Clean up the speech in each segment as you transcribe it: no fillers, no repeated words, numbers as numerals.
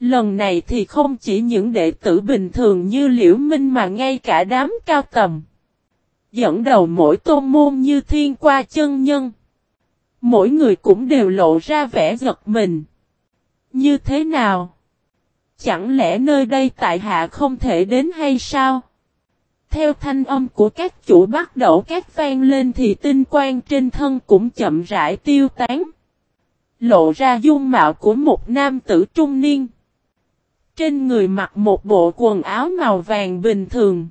Lần này thì không chỉ những đệ tử bình thường như Liễu Minh mà ngay cả đám cao tầm. Dẫn đầu mỗi tôn môn như Thiên Qua chân nhân. Mỗi người cũng đều lộ ra vẻ giật mình. Như thế nào? Chẳng lẽ nơi đây tại hạ không thể đến hay sao? Theo thanh âm của các chủ bắt đầu các vang lên thì tinh quang trên thân cũng chậm rãi tiêu tán. Lộ ra dung mạo của một nam tử trung niên. Trên người mặc một bộ quần áo màu vàng bình thường.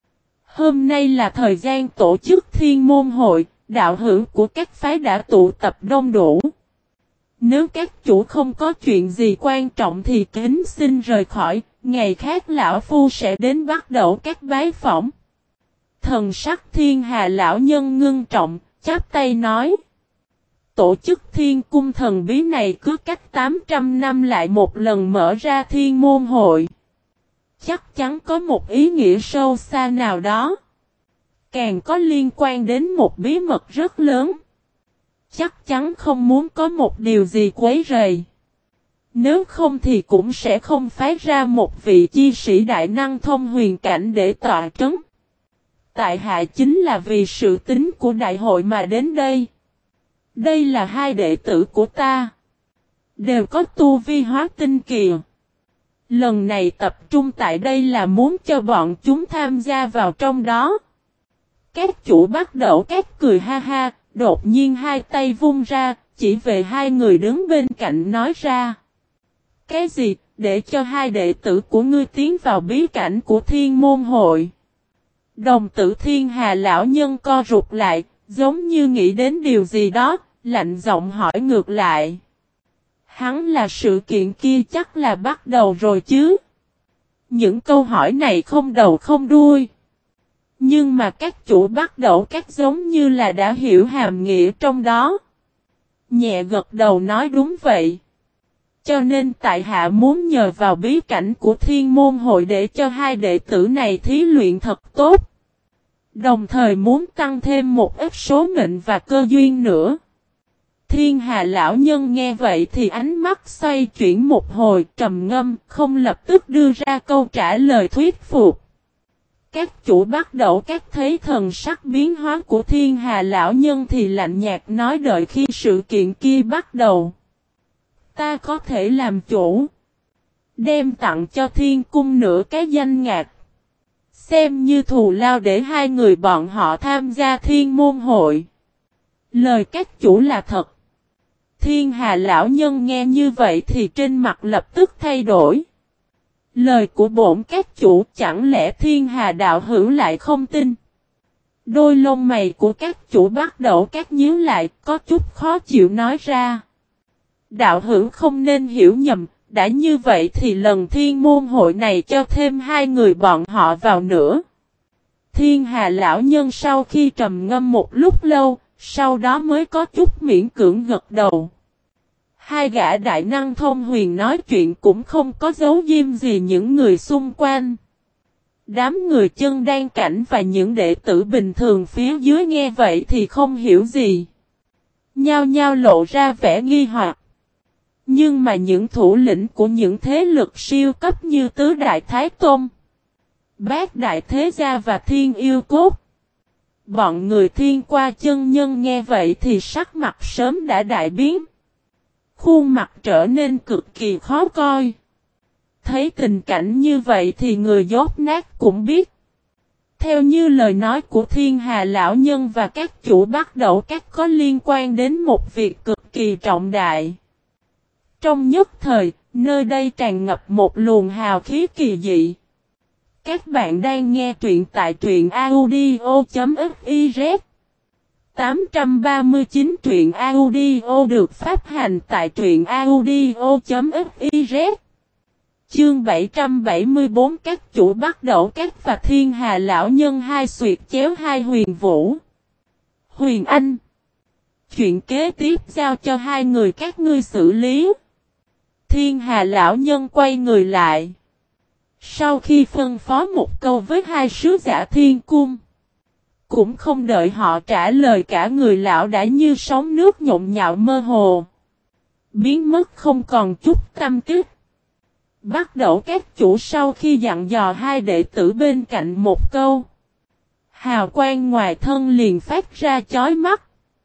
Hôm nay là thời gian tổ chức thiên môn hội, đạo hữu của các phái đã tụ tập đông đủ. Nếu các chủ không có chuyện gì quan trọng thì kính xin rời khỏi, ngày khác lão phu sẽ đến bắt đầu các bái phỏng. Thần sắc Thiên Hà lão nhân ngưng trọng, chắp tay nói. Tổ chức thiên cung thần bí này cứ cách 800 năm lại một lần mở ra thiên môn hội. Chắc chắn có một ý nghĩa sâu xa nào đó. Càng có liên quan đến một bí mật rất lớn. Chắc chắn không muốn có một điều gì quấy rầy. Nếu không thì cũng sẽ không phái ra một vị chi sĩ đại năng thông huyền cảnh để tọa trấn. Tại hạ chính là vì sự tín của đại hội mà đến đây. Đây là hai đệ tử của ta. Đều có tu vi hóa tinh kỳ. Lần này tập trung tại đây là muốn cho bọn chúng tham gia vào trong đó. Các chủ bắt đầu các cười ha ha, đột nhiên hai tay vung ra, chỉ về hai người đứng bên cạnh nói ra. Cái gì, để cho hai đệ tử của ngươi tiến vào bí cảnh của thiên môn hội? Đồng tử Thiên Hà lão nhân co rụt lại, giống như nghĩ đến điều gì đó, lạnh giọng hỏi ngược lại. Hắn là sự kiện kia chắc là bắt đầu rồi chứ? Những câu hỏi này không đầu không đuôi. Nhưng mà các chủ bắt đầu các giống như là đã hiểu hàm nghĩa trong đó. Nhẹ gật đầu nói đúng vậy. Cho nên tại hạ muốn nhờ vào bí cảnh của thiên môn hội để cho hai đệ tử này thí luyện thật tốt. Đồng thời muốn tăng thêm một ít số mệnh và cơ duyên nữa. Thiên Hà lão nhân nghe vậy thì ánh mắt xoay chuyển một hồi trầm ngâm, không lập tức đưa ra câu trả lời thuyết phục. Các chủ bắt đầu các thấy thần sắc biến hóa của Thiên Hà lão nhân thì lạnh nhạt nói đợi khi sự kiện kia bắt đầu. Ta có thể làm chủ. Đem tặng cho thiên cung nửa cái danh ngạch. Xem như thù lao để hai người bọn họ tham gia thiên môn hội. Lời các chủ là thật. Thiên Hà lão nhân nghe như vậy thì trên mặt lập tức thay đổi. Lời của bổn các chủ chẳng lẽ Thiên Hà đạo hữu lại không tin. Đôi lông mày của các chủ bắt đầu các nhíu lại có chút khó chịu nói ra. Đạo hữu không nên hiểu nhầm, đã như vậy thì lần thiên môn hội này cho thêm hai người bọn họ vào nữa. Thiên Hà lão nhân sau khi trầm ngâm một lúc lâu, sau đó mới có chút miễn cưỡng gật đầu. Hai gã đại năng thông huyền nói chuyện cũng không có giấu diêm gì những người xung quanh. Đám người chân đan cảnh và những đệ tử bình thường phía dưới nghe vậy thì không hiểu gì. Nhao nhao lộ ra vẻ nghi hoặc. Nhưng mà những thủ lĩnh của những thế lực siêu cấp như Tứ Đại Thái Tôn, Bát Đại Thế Gia và Thiên Yêu Cốt. Bọn người Thiên Qua chân nhân nghe vậy thì sắc mặt sớm đã đại biến. Khuôn mặt trở nên cực kỳ khó coi. Thấy tình cảnh như vậy thì người dốt nát cũng biết. Theo như lời nói của Thiên Hà lão nhân và các chủ bắt đầu các có liên quan đến một việc cực kỳ trọng đại. Trong nhất thời, nơi đây tràn ngập một luồng hào khí kỳ dị. Các bạn đang nghe truyện tại truyện audio.fiz 839 truyện audio được phát hành tại truyện audio.fiz. Chương 774 các chủ bắt đầu các và Thiên Hà lão nhân hai xuyệt chéo hai Huyền Vũ. Huyền Anh. Chuyện kế tiếp giao cho hai người các ngươi xử lý. Thiên Hà lão nhân quay người lại. Sau khi phân phó một câu với hai sứ giả thiên cung. Cũng không đợi họ trả lời cả người lão đã như sóng nước nhộn nhạo mơ hồ. Biến mất không còn chút tâm tích. Bắt đầu các chủ sau khi dặn dò hai đệ tử bên cạnh một câu. Hào quang ngoài thân liền phát ra chói mắt.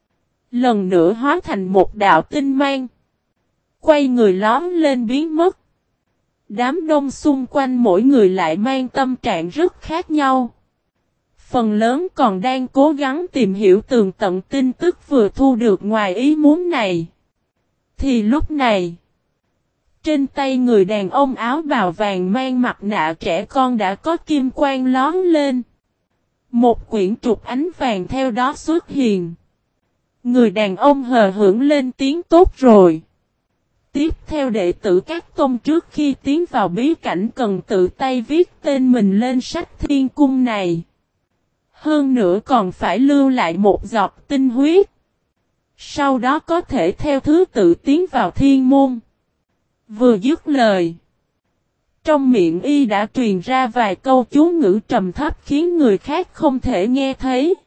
Lần nữa hóa thành một đạo tinh mang. Quay người lóm lên biến mất. Đám đông xung quanh mỗi người lại mang tâm trạng rất khác nhau. Phần lớn còn đang cố gắng tìm hiểu tường tận tin tức vừa thu được ngoài ý muốn này. Thì lúc này, trên tay người đàn ông áo bào vàng mang mặt nạ trẻ con đã có kim quang lóm lên. Một quyển trục ánh vàng theo đó xuất hiện. Người đàn ông hờ hững lên tiếng tốt rồi. Tiếp theo đệ tử các tôn trước khi tiến vào bí cảnh cần tự tay viết tên mình lên sách thiên cung này. Hơn nữa còn phải lưu lại một giọt tinh huyết. Sau đó có thể theo thứ tự tiến vào thiên môn. Vừa dứt lời, trong miệng y đã truyền ra vài câu chú ngữ trầm thấp khiến người khác không thể nghe thấy.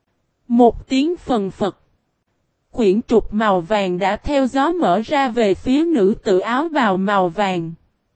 Một tiếng phần phật. Quyển trục màu vàng đã theo gió mở ra về phía nữ tử áo bào màu vàng.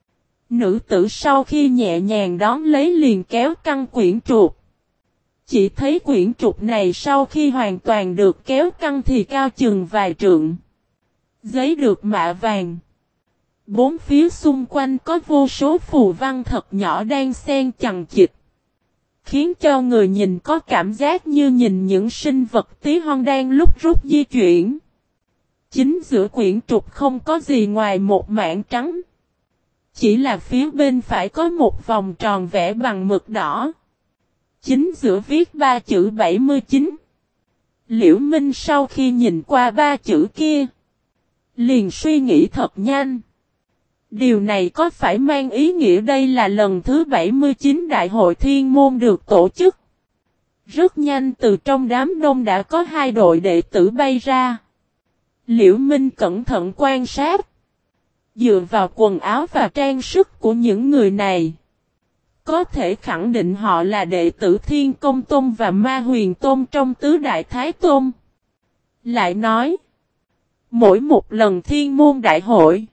Nữ tử sau khi nhẹ nhàng đón lấy liền kéo căng quyển trục. Chỉ thấy quyển trục này sau khi hoàn toàn được kéo căng thì cao chừng vài trượng. Giấy được mạ vàng. Bốn phía xung quanh có vô số phù văn thật nhỏ đang xen chằng chịt. Khiến cho người nhìn có cảm giác như nhìn những sinh vật tí hon đang lúc rút di chuyển. Chính giữa quyển trục không có gì ngoài một mảng trắng. Chỉ là phía bên phải có một vòng tròn vẽ bằng mực đỏ. Chính giữa viết 3 chữ 79. Liễu Minh sau khi nhìn qua 3 chữ kia, liền suy nghĩ thật nhanh. Điều này có phải mang ý nghĩa đây là lần thứ 79 Đại hội Thiên Môn được tổ chức? Rất nhanh từ trong đám đông đã có 2 đội đệ tử bay ra. Liễu Minh cẩn thận quan sát. Dựa vào quần áo và trang sức của những người này, có thể khẳng định họ là đệ tử Thiên Công Tôn và Ma Huyền Tôn trong Tứ Đại Thái Tôn. Lại nói, mỗi một lần Thiên Môn Đại hội,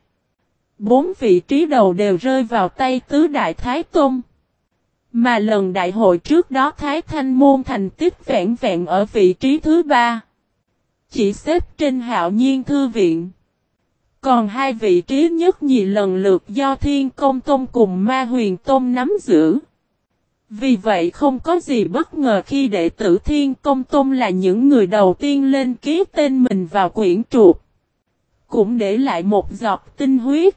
4 vị trí đầu đều rơi vào tay Tứ Đại Thái Tôn. Mà lần đại hội trước đó Thái Thanh Môn thành tích vẹn vẹn ở vị trí thứ 3. Chỉ xếp trên Hạo Nhiên Thư Viện. Còn 2 vị trí nhất nhì lần lượt do Thiên Công Tôn cùng Ma Huyền Tôn nắm giữ. Vì vậy không có gì bất ngờ khi đệ tử Thiên Công Tôn là những người đầu tiên lên ký tên mình vào quyển trục. Cũng để lại một giọt tinh huyết.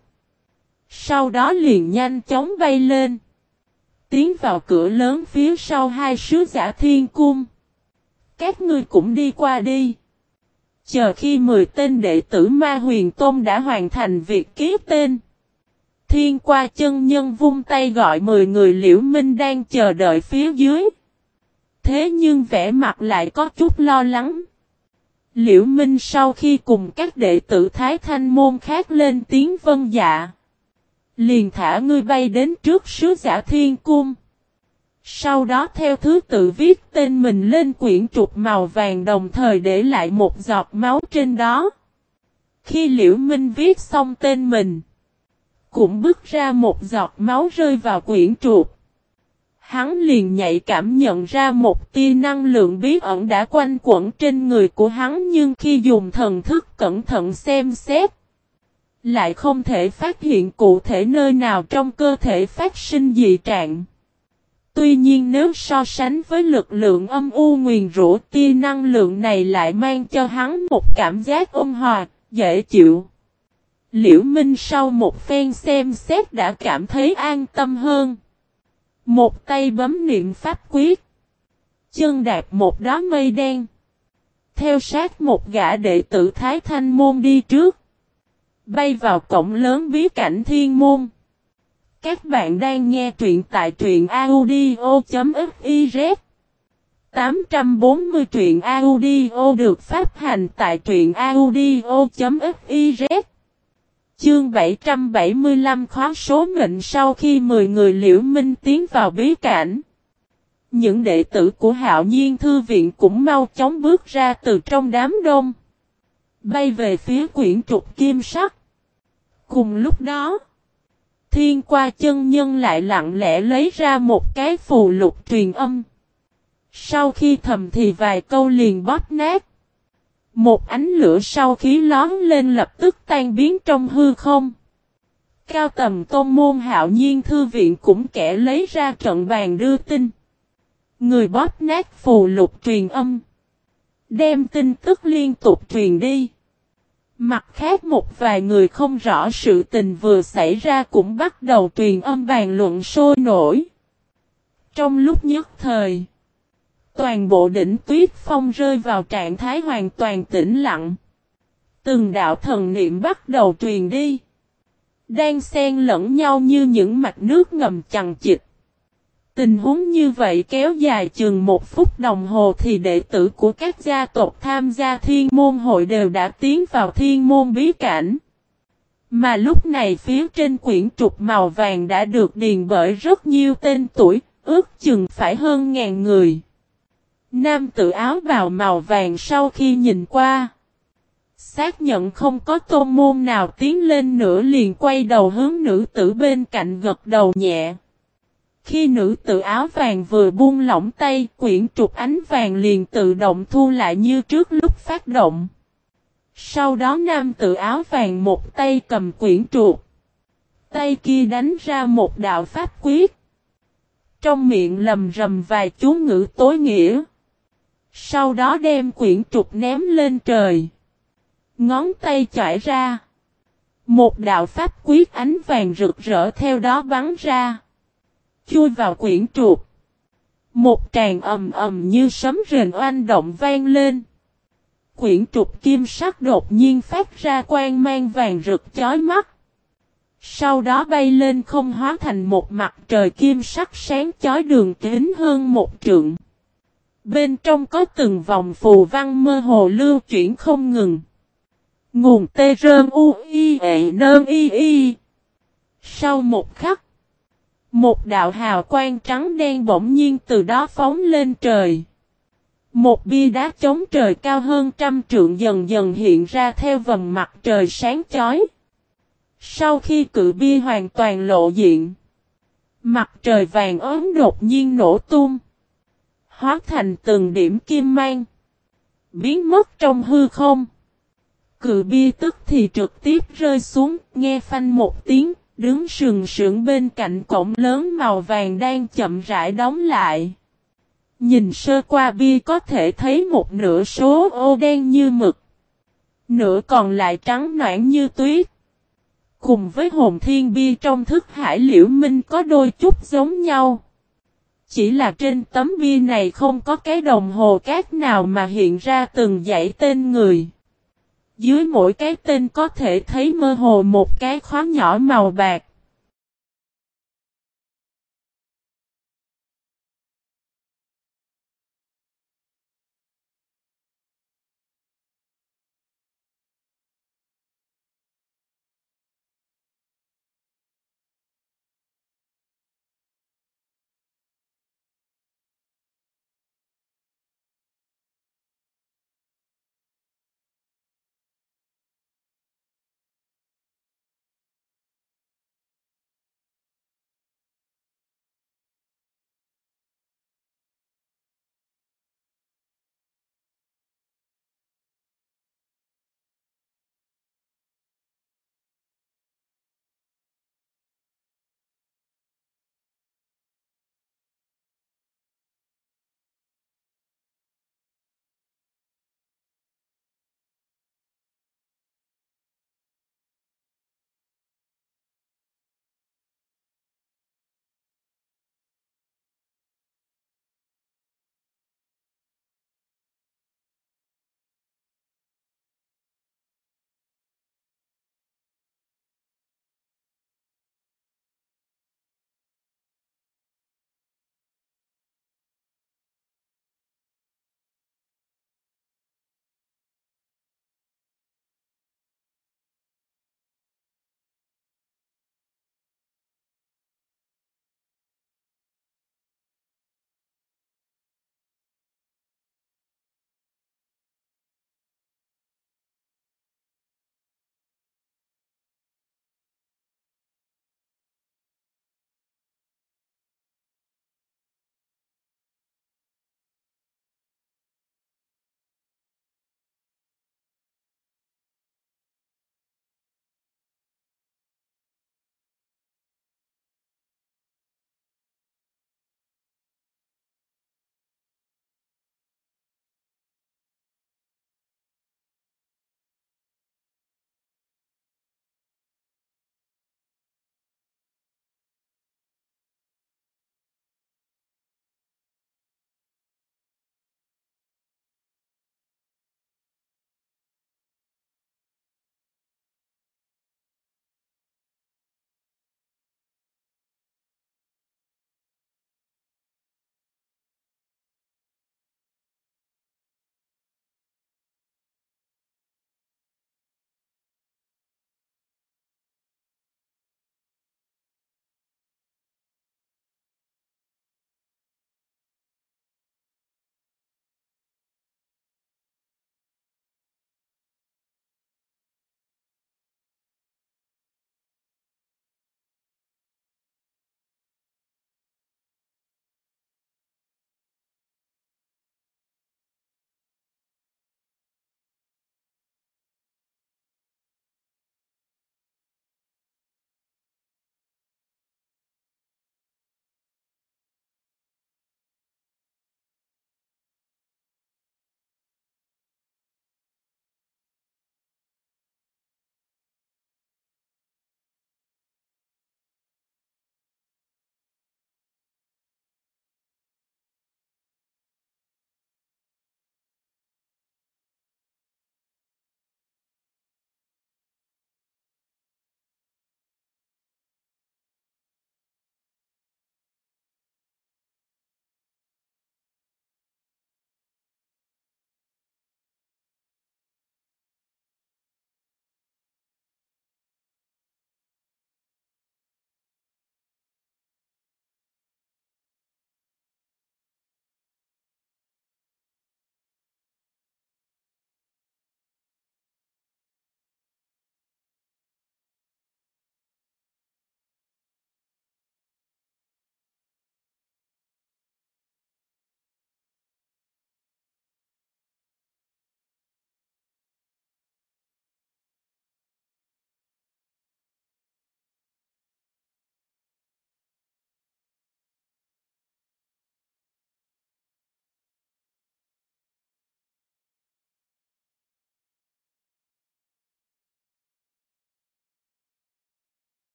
Sau đó liền nhanh chóng bay lên. Tiến vào cửa lớn phía sau 2 sứ giả Thiên Cung. Các ngươi cũng đi qua đi. Chờ khi 10 tên đệ tử Ma Huyền Tôn đã hoàn thành việc ký tên. Thiên Qua chân nhân vung tay gọi 10 người Liễu Minh đang chờ đợi phía dưới. Thế nhưng vẻ mặt lại có chút lo lắng. Liễu Minh sau khi cùng các đệ tử Thái Thanh Môn khác lên tiếng vâng dạ, liền thả ngươi bay đến trước sứ giả Thiên Cung. Sau đó theo thứ tự viết tên mình lên quyển trục màu vàng đồng thời để lại một giọt máu trên đó. Khi Liễu Minh viết xong tên mình, cũng bước ra một giọt máu rơi vào quyển trục. Hắn liền nhạy cảm nhận ra một tia năng lượng bí ẩn đã quanh quẩn trên người của hắn, nhưng khi dùng thần thức cẩn thận xem xét, lại không thể phát hiện cụ thể nơi nào trong cơ thể phát sinh dị trạng. Tuy nhiên nếu so sánh với lực lượng âm u nguyền rủa, tia năng lượng này lại mang cho hắn một cảm giác ôn hòa, dễ chịu. Liễu Minh sau một phen xem xét đã cảm thấy an tâm hơn. Một tay bấm niệm pháp quyết, chân đạp một đóa mây đen, theo sát một gã đệ tử Thái Thanh Môn đi trước, bay vào cổng lớn bí cảnh Thiên Môn. Các bạn đang nghe truyện tại truyện audio.fiz. 840 truyện audio được phát hành tại truyện audio.fiz. Chương 775 khóa số mệnh. Sau khi 10 người Liễu Minh tiến vào bí cảnh, những đệ tử của Hạo Nhiên Thư Viện cũng mau chóng bước ra từ trong đám đông, bay về phía quyển trục kim sắc. Cùng lúc đó, Thiên Qua chân nhân lại lặng lẽ lấy ra một cái phù lục truyền âm. Sau khi thầm thì vài câu liền bóp nát. Một ánh lửa sau khí lón lên lập tức tan biến trong hư không. Cao tầm tôn môn Hạo Nhiên thư viện cũng kẻ lấy ra trận bàn đưa tin. Người bóp nát phù lục truyền âm. Đem tin tức liên tục truyền đi. Mặt khác một vài người không rõ sự tình vừa xảy ra cũng bắt đầu truyền âm bàn luận sôi nổi. Trong lúc nhất thời, toàn bộ đỉnh Tuyết Phong rơi vào trạng thái hoàn toàn tĩnh lặng. Từng đạo thần niệm bắt đầu truyền đi. Đang xen lẫn nhau như những mạch nước ngầm chằng chịt. Tình huống như vậy kéo dài chừng 1 phút đồng hồ thì đệ tử của các gia tộc tham gia thiên môn hội đều đã tiến vào thiên môn bí cảnh. Mà lúc này phía trên quyển trục màu vàng đã được điền bởi rất nhiều tên tuổi, ước chừng phải hơn 1000 người. Nam tử áo bào màu vàng sau khi nhìn qua, xác nhận không có tôn môn nào tiến lên nữa liền quay đầu hướng nữ tử bên cạnh gật đầu nhẹ. Khi nữ tử áo vàng vừa buông lỏng tay, quyển trục ánh vàng liền tự động thu lại như trước lúc phát động. Sau đó nam tử áo vàng một tay cầm quyển trục, tay kia đánh ra một đạo pháp quyết. Trong miệng lầm rầm vài chú ngữ tối nghĩa. Sau đó đem quyển trục ném lên trời. Ngón tay chỏi ra. Một đạo pháp quyết ánh vàng rực rỡ theo đó bắn ra. Chui vào quyển trục. Một tràng ầm ầm như sấm rền oanh động vang lên. Quyển trục kim sắc đột nhiên phát ra quang mang vàng rực chói mắt. Sau đó bay lên không hóa thành một mặt trời kim sắc sáng chói đường kính hơn 1 trượng. Bên trong có từng vòng phù văn mơ hồ lưu chuyển không ngừng. Nguồn tê rơn u y ệ nơn y y. Sau một khắc, một đạo hào quang trắng đen bỗng nhiên từ đó phóng lên trời. Một bia đá chống trời cao hơn 100 trượng dần dần hiện ra theo vầng mặt trời sáng chói. Sau khi cự bia hoàn toàn lộ diện, mặt trời vàng ốm đột nhiên nổ tung, hóa thành từng điểm kim mang, biến mất trong hư không. Cự bia tức thì trực tiếp rơi xuống, nghe phanh một tiếng, đứng sừng sững bên cạnh cổng lớn màu vàng đang chậm rãi đóng lại. Nhìn sơ qua bia có thể thấy một nửa số ô đen như mực, nửa còn lại trắng nõn như tuyết. Cùng với hồn thiên bia trong thức hải liễu minh có đôi chút giống nhau. Chỉ là trên tấm bia này không có cái đồng hồ cát nào mà hiện ra từng dãy tên người. Dưới mỗi cái tên có thể thấy mơ hồ một cái khóa nhỏ màu bạc.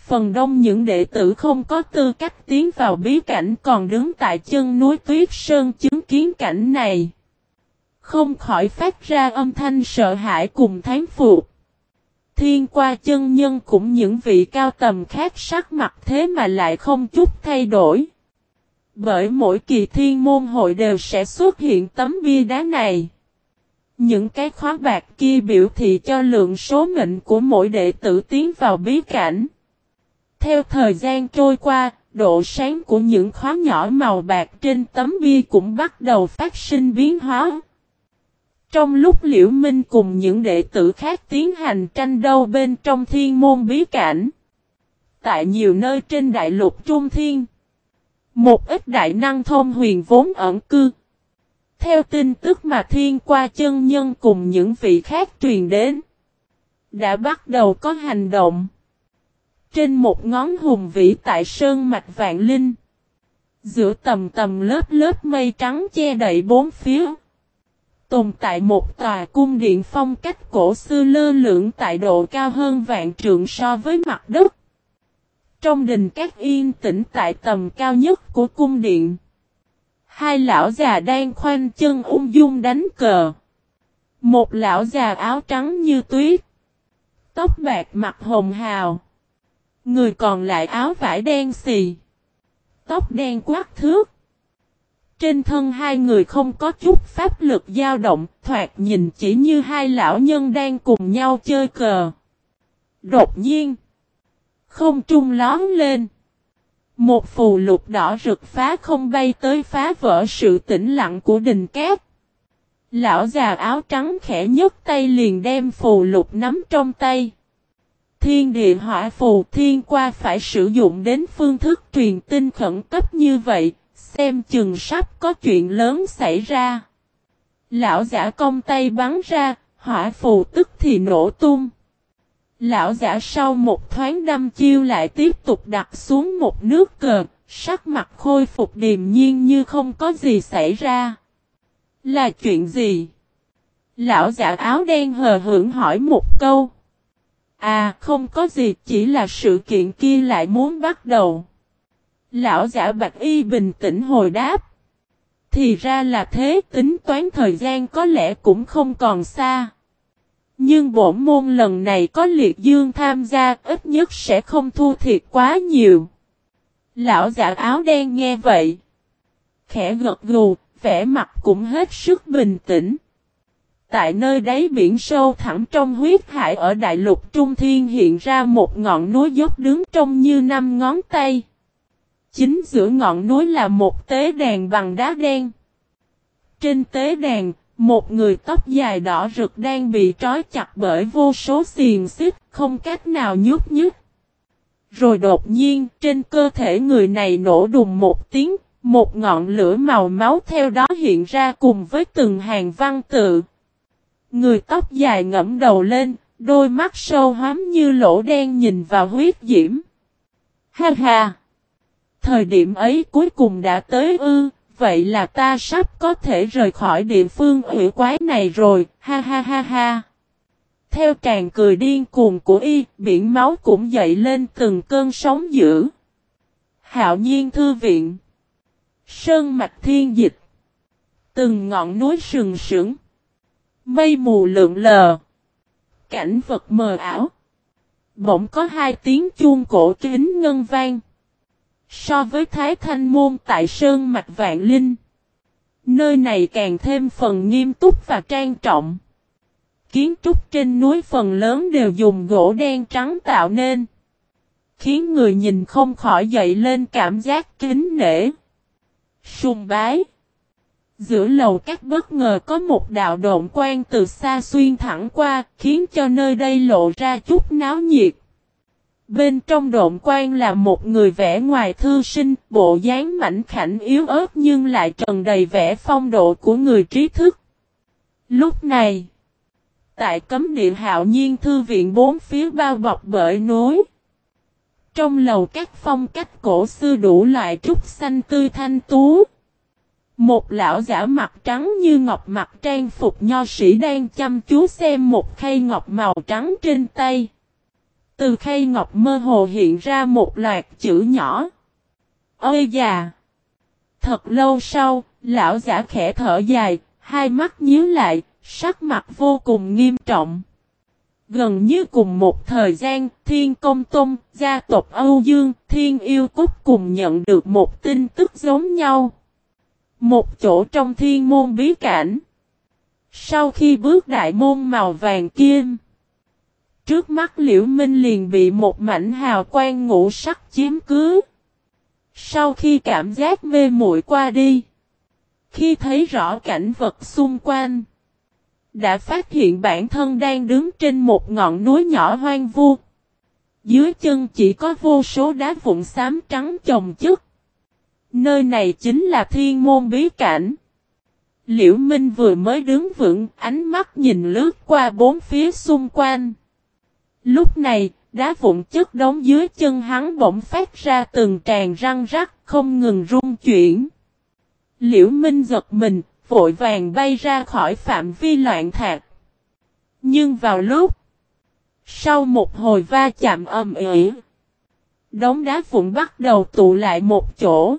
Phần đông những đệ tử không có tư cách tiến vào bí cảnh còn đứng tại chân núi Tuyết Sơn chứng kiến cảnh này. Không khỏi phát ra âm thanh sợ hãi cùng thán phục. Thiên Qua chân nhân cũng những vị cao tầm khác sắc mặt thế mà lại không chút thay đổi. Bởi mỗi kỳ thiên môn hội đều sẽ xuất hiện tấm bia đá này. Những cái khóa bạc kia biểu thị cho lượng số mệnh của mỗi đệ tử tiến vào bí cảnh. Theo thời gian trôi qua, độ sáng của những khóa nhỏ màu bạc trên tấm bia cũng bắt đầu phát sinh biến hóa. Trong lúc Liễu Minh cùng những đệ tử khác tiến hành tranh đấu bên trong thiên môn bí cảnh. Tại nhiều nơi trên đại lục Trung Thiên, một ít đại năng thông huyền vốn ẩn cư. Theo tin tức mà Thiên Qua chân nhân cùng những vị khác truyền đến, đã bắt đầu có hành động. Trên một ngón hùng vĩ tại sơn mạch Vạn Linh, giữa tầm tầm lớp lớp mây trắng che đậy bốn phía, tồn tại một tòa cung điện phong cách cổ xưa lơ lửng tại độ cao hơn vạn trượng so với mặt đất. Trong đình các yên tĩnh tại tầm cao nhất của cung điện, hai lão già đang khoanh chân ung dung đánh cờ. Một lão già áo trắng như tuyết, tóc bạc mặt hồng hào. Người còn lại áo vải đen xì, tóc đen quắc thước. Trên thân hai người không có chút pháp lực dao động, thoạt nhìn chỉ như hai lão nhân đang cùng nhau chơi cờ. Đột nhiên, không trung lóm lên. Một phù lục đỏ rực phá không bay tới phá vỡ sự tĩnh lặng của đình cát. Lão già áo trắng khẽ nhấc tay liền đem phù lục nắm trong tay. Thiên địa hỏa phù Thiên Qua phải sử dụng đến phương thức truyền tin khẩn cấp như vậy, xem chừng sắp có chuyện lớn xảy ra. Lão giả cong tay bắn ra, hỏa phù tức thì nổ tung. Lão giả sau một thoáng đâm chiêu lại tiếp tục đặt xuống một nước cờ, sắc mặt khôi phục điềm nhiên như không có gì xảy ra. Là chuyện gì? Lão giả áo đen hờ hững hỏi một câu. À, không có gì, chỉ là sự kiện kia lại muốn bắt đầu. Lão giả bạch y bình tĩnh hồi đáp. Thì ra là thế, tính toán thời gian có lẽ cũng không còn xa. Nhưng bổn môn lần này có liệt dương tham gia, ít nhất sẽ không thua thiệt quá nhiều. Lão giả áo đen nghe vậy, khẽ gật gù, vẻ mặt cũng hết sức bình tĩnh. Tại nơi đáy biển sâu thẳm trong huyết hải ở đại lục Trung Thiên hiện ra một ngọn núi dốc đứng trông như 5 ngón tay. Chính giữa ngọn núi là một tế đàn bằng đá đen. Trên tế đàn, một người tóc dài đỏ rực đang bị trói chặt bởi vô số xiềng xích, không cách nào nhúc nhích. Rồi đột nhiên, trên cơ thể người này nổ đùng một tiếng, một ngọn lửa màu máu theo đó hiện ra cùng với từng hàng văn tự. Người tóc dài ngẫm đầu lên, đôi mắt sâu hoắm như lỗ đen nhìn vào huyết diễm. Ha ha! Thời điểm ấy cuối cùng đã tới ư, vậy là ta sắp có thể rời khỏi địa phương ủy quái này rồi, ha ha ha ha. Theo tràng cười điên cuồng của y, biển máu cũng dậy lên từng cơn sóng dữ. Hạo Nhiên thư viện. Sơn mạch thiên dịch. Từng ngọn núi sừng sững. Mây mù lượn lờ. Cảnh vật mờ ảo. Bỗng có hai tiếng chuông cổ kính ngân vang. So với Thái Thanh Môn tại Sơn mạch Vạn Linh, nơi này càng thêm phần nghiêm túc và trang trọng. Kiến trúc trên núi phần lớn đều dùng gỗ đen trắng tạo nên, khiến người nhìn không khỏi dậy lên cảm giác kính nể, sùng bái. Giữa lầu các bất ngờ có một đạo độn quang từ xa xuyên thẳng qua, khiến cho nơi đây lộ ra chút náo nhiệt. Bên trong độn quang là một người vẻ ngoài thư sinh, bộ dáng mảnh khảnh yếu ớt nhưng lại tràn đầy vẻ phong độ của người trí thức. Lúc này, tại cấm địa Hạo Nhiên thư viện bốn phía bao bọc bởi núi. Trong lầu các phong cách cổ xưa đủ loại trúc xanh tươi thanh tú. Một lão giả mặt trắng như ngọc mặc trang phục nho sĩ đang chăm chú xem một khay ngọc màu trắng trên tay. Từ khay ngọc mơ hồ hiện ra một loạt chữ nhỏ. Ôi già! Thật lâu sau, lão giả khẽ thở dài, hai mắt nhíu lại, sắc mặt vô cùng nghiêm trọng. Gần như cùng một thời gian, Thiên Công Tôn, gia tộc Âu Dương, Thiên Yêu Cúc cùng nhận được một tin tức giống nhau. Một chỗ trong thiên môn bí cảnh. Sau khi bước đại môn màu vàng kim, trước mắt Liễu Minh liền bị một mảnh hào quang ngũ sắc chiếm cứ. Sau khi cảm giác mê muội qua đi, khi thấy rõ cảnh vật xung quanh, đã phát hiện bản thân đang đứng trên một ngọn núi nhỏ hoang vu. Dưới chân chỉ có vô số đá vụn xám trắng chồng chất. Nơi này chính là thiên môn bí cảnh. Liễu Minh vừa mới đứng vững, ánh mắt nhìn lướt qua bốn phía xung quanh. Lúc này, đá vụn chất đống dưới chân hắn bỗng phát ra từng tràng răng rắc, không ngừng rung chuyển. Liễu Minh giật mình, vội vàng bay ra khỏi phạm vi loạn thạc. Nhưng vào lúc sau một hồi va chạm ầm ĩ, đống đá vụn bắt đầu tụ lại một chỗ.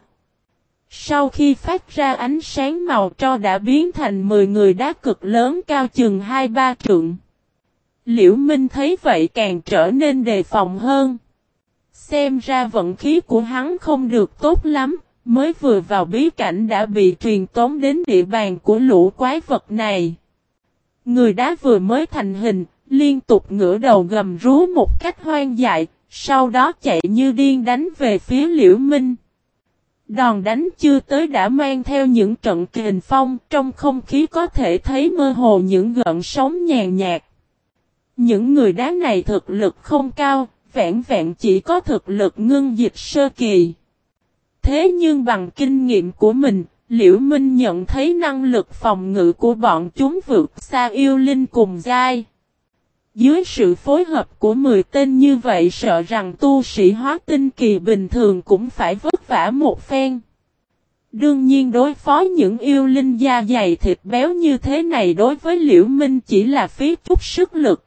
Sau khi phát ra ánh sáng màu tro đã biến thành 10 người đá cực lớn cao chừng 2-3 trượng. Liễu Minh thấy vậy càng trở nên đề phòng hơn. Xem ra vận khí của hắn không được tốt lắm, mới vừa vào bí cảnh đã bị truyền tống đến địa bàn của lũ quái vật này. Người đá vừa mới thành hình, liên tục ngửa đầu gầm rú một cách hoang dại, sau đó chạy như điên đánh về phía Liễu Minh. Đòn đánh chưa tới đã mang theo những trận kình phong, trong không khí có thể thấy mơ hồ những gợn sóng nhàn nhạt. Những người đá này thực lực không cao, vẹn vẹn chỉ có thực lực ngưng dịch sơ kỳ. Thế nhưng bằng kinh nghiệm của mình, Liễu Minh nhận thấy năng lực phòng ngự của bọn chúng vượt xa yêu linh cùng giai. Dưới sự phối hợp của 10 tên như vậy sợ rằng tu sĩ hóa tinh kỳ bình thường cũng phải vất vả một phen. Đương nhiên đối phó những yêu linh da dày thịt béo như thế này đối với Liễu Minh chỉ là phí chút sức lực.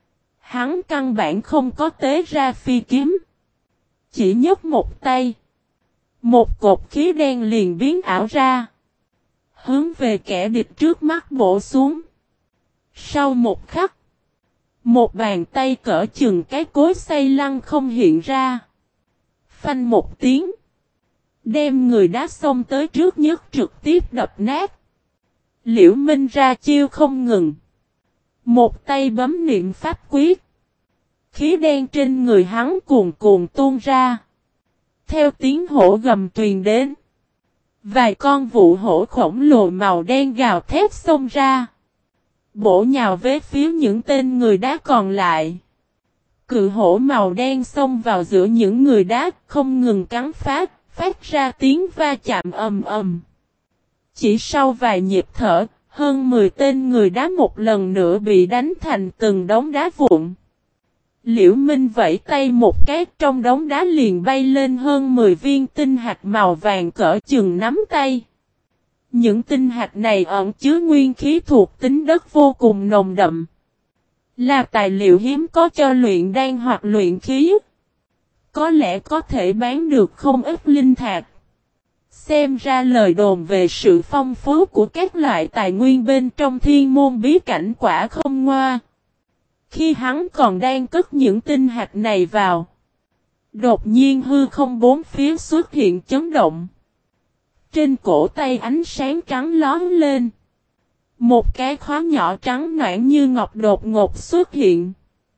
Hắn căn bản không có tế ra phi kiếm. Chỉ nhấc một tay. Một cột khí đen liền biến ảo ra. Hướng về kẻ địch trước mắt bổ xuống. Sau một khắc. Một bàn tay cỡ chừng cái cối xay lăn không hiện ra. Phanh một tiếng. Đem người đá xông tới trước nhất trực tiếp đập nát. Liễu Minh ra chiêu không ngừng. Một tay bấm niệm pháp quyết. Khí đen trên người hắn cuồn cuộn tuôn ra. Theo tiếng hổ gầm truyền đến. Vài con vụ hổ khổng lồ màu đen gào thét xông ra. Bổ nhào về phía những tên người đá còn lại. Cự hổ màu đen xông vào giữa những người đá không ngừng cắn phát ra tiếng va chạm ầm ầm. Chỉ sau vài nhịp thở, hơn 10 tên người đá một lần nữa bị đánh thành từng đống đá vụn. Liễu Minh vẫy tay một cái trong đống đá liền bay lên hơn 10 viên tinh hạt màu vàng cỡ chừng nắm tay. Những tinh hạt này ẩn chứa nguyên khí thuộc tính đất vô cùng nồng đậm. Là tài liệu hiếm có cho luyện đan hoặc luyện khí. Có lẽ có thể bán được không ít linh thạch. Xem ra lời đồn về sự phong phú của các loại tài nguyên bên trong thiên môn bí cảnh quả không ngoa. Khi hắn còn đang cất những tinh hạt này vào. Đột nhiên hư không bốn phía xuất hiện chấn động. Trên cổ tay ánh sáng trắng lóe lên. Một cái khóa nhỏ trắng nõn như ngọc đột ngột xuất hiện.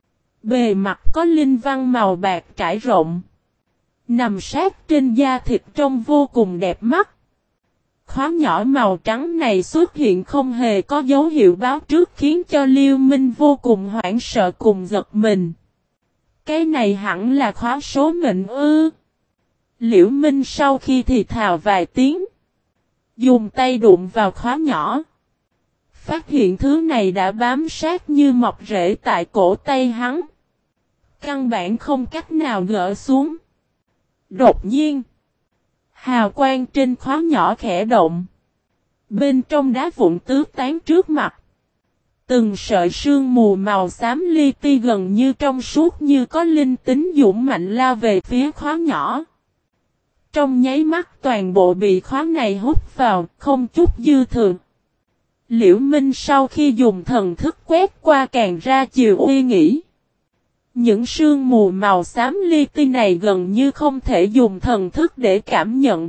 Bề mặt có linh văn màu bạc trải rộng. Nằm sát trên da thịt trông vô cùng đẹp mắt. Khóa nhỏ màu trắng này xuất hiện không hề có dấu hiệu báo trước khiến cho Liễu Minh vô cùng hoảng sợ cùng giật mình. Cái này hẳn là khóa số mệnh ư. Liễu Minh sau khi thì thào vài tiếng. Dùng tay đụng vào khóa nhỏ. Phát hiện thứ này đã bám sát như mọc rễ tại cổ tay hắn. Căn bản không cách nào gỡ xuống. Đột nhiên. Hào quang trên khóa nhỏ khẽ động. Bên trong đá vụn tứ tán trước mặt. Từng sợi sương mù màu xám li ti gần như trong suốt như có linh tính dũng mạnh lao về phía khóa nhỏ. Trong nháy mắt toàn bộ bị khóa này hút vào, không chút dư thừa. Liễu Minh sau khi dùng thần thức quét qua càng ra chiều uy nghĩ. Những sương mù màu xám li ti này gần như không thể dùng thần thức để cảm nhận.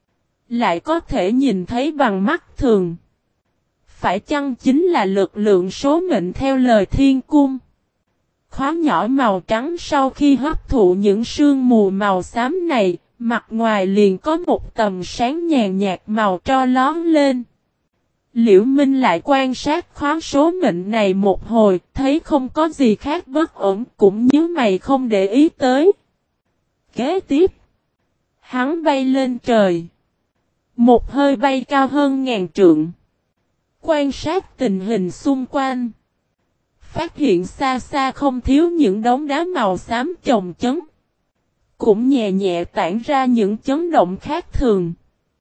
Lại có thể nhìn thấy bằng mắt thường. Phải chăng chính là lực lượng số mệnh theo lời thiên cung? Khóa nhỏ màu trắng sau khi hấp thụ những sương mù màu xám này, mặt ngoài liền có một tầm sáng nhàn nhạt màu tro lón lên. Liễu Minh lại quan sát khóa số mệnh này một hồi, thấy không có gì khác bất ổn, cũng nhíu mày không để ý tới. Kế tiếp, hắn bay lên trời. Một hơi bay cao hơn 1000 trượng. Quan sát tình hình xung quanh. Phát hiện xa xa không thiếu những đống đá màu xám chồng chấn. Cũng nhẹ nhẹ tản ra những chấn động khác thường.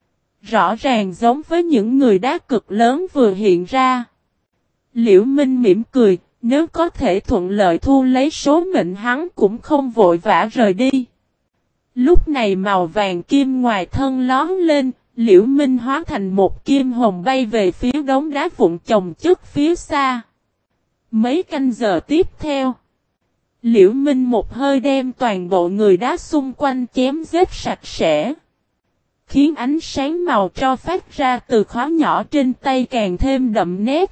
Rõ ràng giống với những người đá cực lớn vừa hiện ra. Liễu Minh mỉm cười, nếu có thể thuận lợi thu lấy số mệnh hắn cũng không vội vã rời đi. Lúc này màu vàng kim ngoài thân lón lên, Liễu Minh hóa thành một kim hồng bay về phía đống đá vụn chồng chất phía xa. Mấy canh giờ tiếp theo, Liễu Minh một hơi đem toàn bộ người đá xung quanh chém giết sạch sẽ. Khiến ánh sáng màu tro phát ra từ khóa nhỏ trên tay càng thêm đậm nét.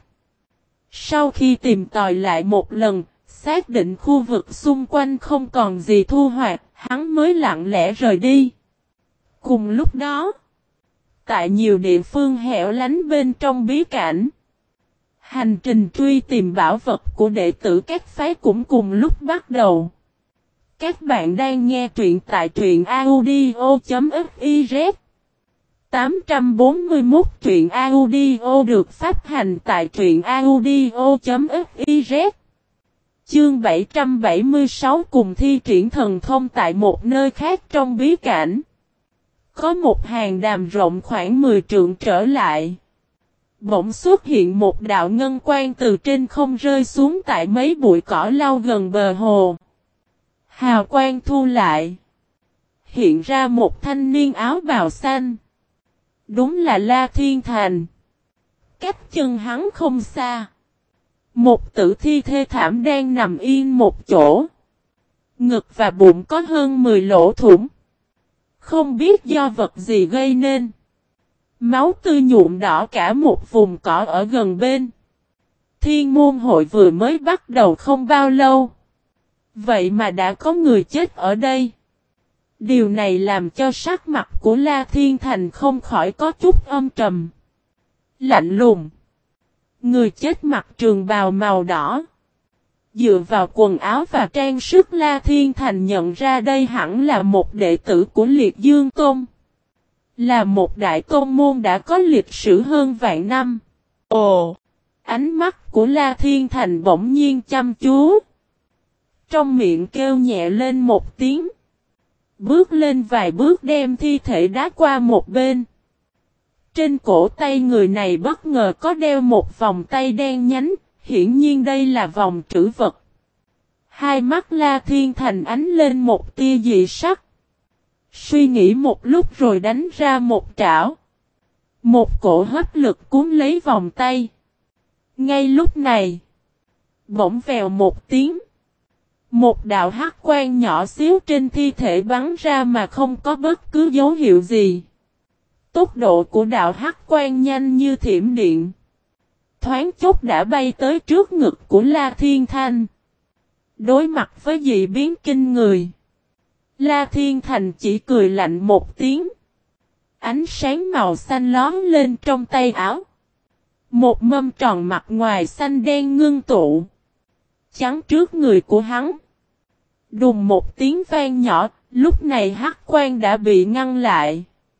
Sau khi tìm tòi lại một lần, xác định khu vực xung quanh không còn gì thu hoạch, hắn mới lặng lẽ rời đi. Cùng lúc đó, tại nhiều địa phương hẻo lánh bên trong bí cảnh, hành trình truy tìm bảo vật của đệ tử các phái cũng cùng lúc bắt đầu. Các bạn đang nghe truyện tại truyện audio.fiz 841 truyện audio được phát hành tại truyện audio.fiz. Chương 776 cùng thi triển thần thông tại một nơi khác trong bí cảnh. Có một hàng đàm rộng khoảng 10 trượng trở lại. Bỗng xuất hiện một đạo ngân quang từ trên không rơi xuống tại mấy bụi cỏ lau gần bờ hồ. Hào quang thu lại. Hiện ra một thanh niên áo bào xanh. Đúng là La Thiên Thành. Cách chân hắn không xa. Một tử thi thê thảm đang nằm yên một chỗ. Ngực và bụng có hơn 10 lỗ thủng. Không biết do vật gì gây nên. Máu tươi nhuộm đỏ cả một vùng cỏ ở gần bên. Thiên môn hội vừa mới bắt đầu không bao lâu. Vậy mà đã có người chết ở đây. Điều này làm cho sắc mặt của La Thiên Thành không khỏi có chút âm trầm. Lạnh lùng. Người chết mặc trường bào màu đỏ. Dựa vào quần áo và trang sức La Thiên Thành nhận ra đây hẳn là một đệ tử của Liệt Dương Tôn. Là một đại tôn môn đã có lịch sử hơn vạn năm. Ồ! Ánh mắt của La Thiên Thành bỗng nhiên chăm chú. Trong miệng kêu nhẹ lên một tiếng. Bước lên vài bước đem thi thể đá qua một bên. Trên cổ tay người này bất ngờ có đeo một vòng tay đen nhánh, hiển nhiên đây là vòng trữ vật. Hai mắt La Thiên Thành ánh lên một tia dị sắc. Suy nghĩ một lúc rồi đánh ra một trảo. Một cổ hấp lực cuốn lấy vòng tay. Ngay lúc này, bỗng vèo một tiếng. Một đạo hắc quang nhỏ xíu trên thi thể bắn ra mà không có bất cứ dấu hiệu gì. Tốc độ của đạo hắc quang nhanh như thiểm điện. Thoáng chốc đã bay tới trước ngực của La Thiên Thành. Đối mặt với dị biến kinh người, La Thiên Thành chỉ cười lạnh một tiếng. Ánh sáng màu xanh lón lên trong tay áo. Một mâm tròn mặt ngoài xanh đen ngưng tụ. Chắn trước người của hắn. Đùng một tiếng vang nhỏ, lúc này hắc quang đã bị ngăn lại.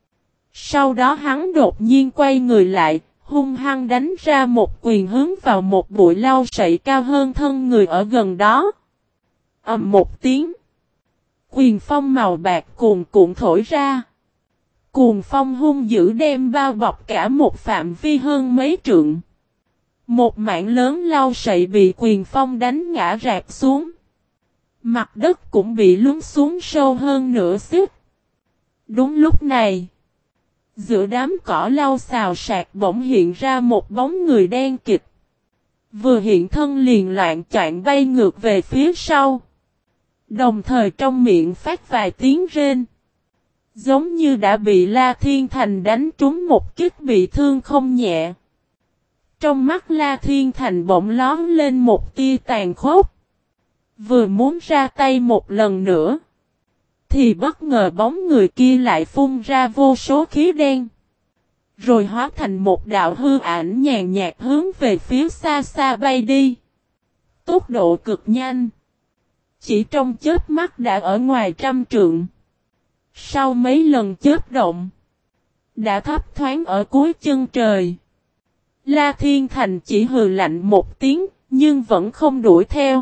Sau đó hắn đột nhiên quay người lại, hung hăng đánh ra một quyền hướng vào một bụi lau sậy cao hơn thân người ở gần đó. Ầm một tiếng. Quyền phong màu bạc cuồn cuộn thổi ra. Cuồng phong hung dữ đem bao bọc cả một phạm vi hơn mấy trượng. Một mảng lớn lau sậy bị Quyền Phong đánh ngã rạp xuống. Mặt đất cũng bị lún xuống sâu hơn nửa xích. Đúng lúc này, giữa đám cỏ lau xào xạc bỗng hiện ra một bóng người đen kịt. Vừa hiện thân liền loạn choạng bay ngược về phía sau. Đồng thời trong miệng phát vài tiếng rên. Giống như đã bị La Thiên Thành đánh trúng một kích bị thương không nhẹ. Trong mắt La Thiên Thành bỗng lóm lên một tia tàn khốc. Vừa muốn ra tay một lần nữa. Thì bất ngờ bóng người kia lại phun ra vô số khí đen. Rồi hóa thành một đạo hư ảnh nhàn nhạt hướng về phía xa xa bay đi. Tốc độ cực nhanh. Chỉ trong chớp mắt đã ở ngoài 100 trượng. Sau mấy lần chớp động. Đã thấp thoáng ở cuối chân trời. La Thiên Thành chỉ hừ lạnh một tiếng. Nhưng vẫn không đuổi theo.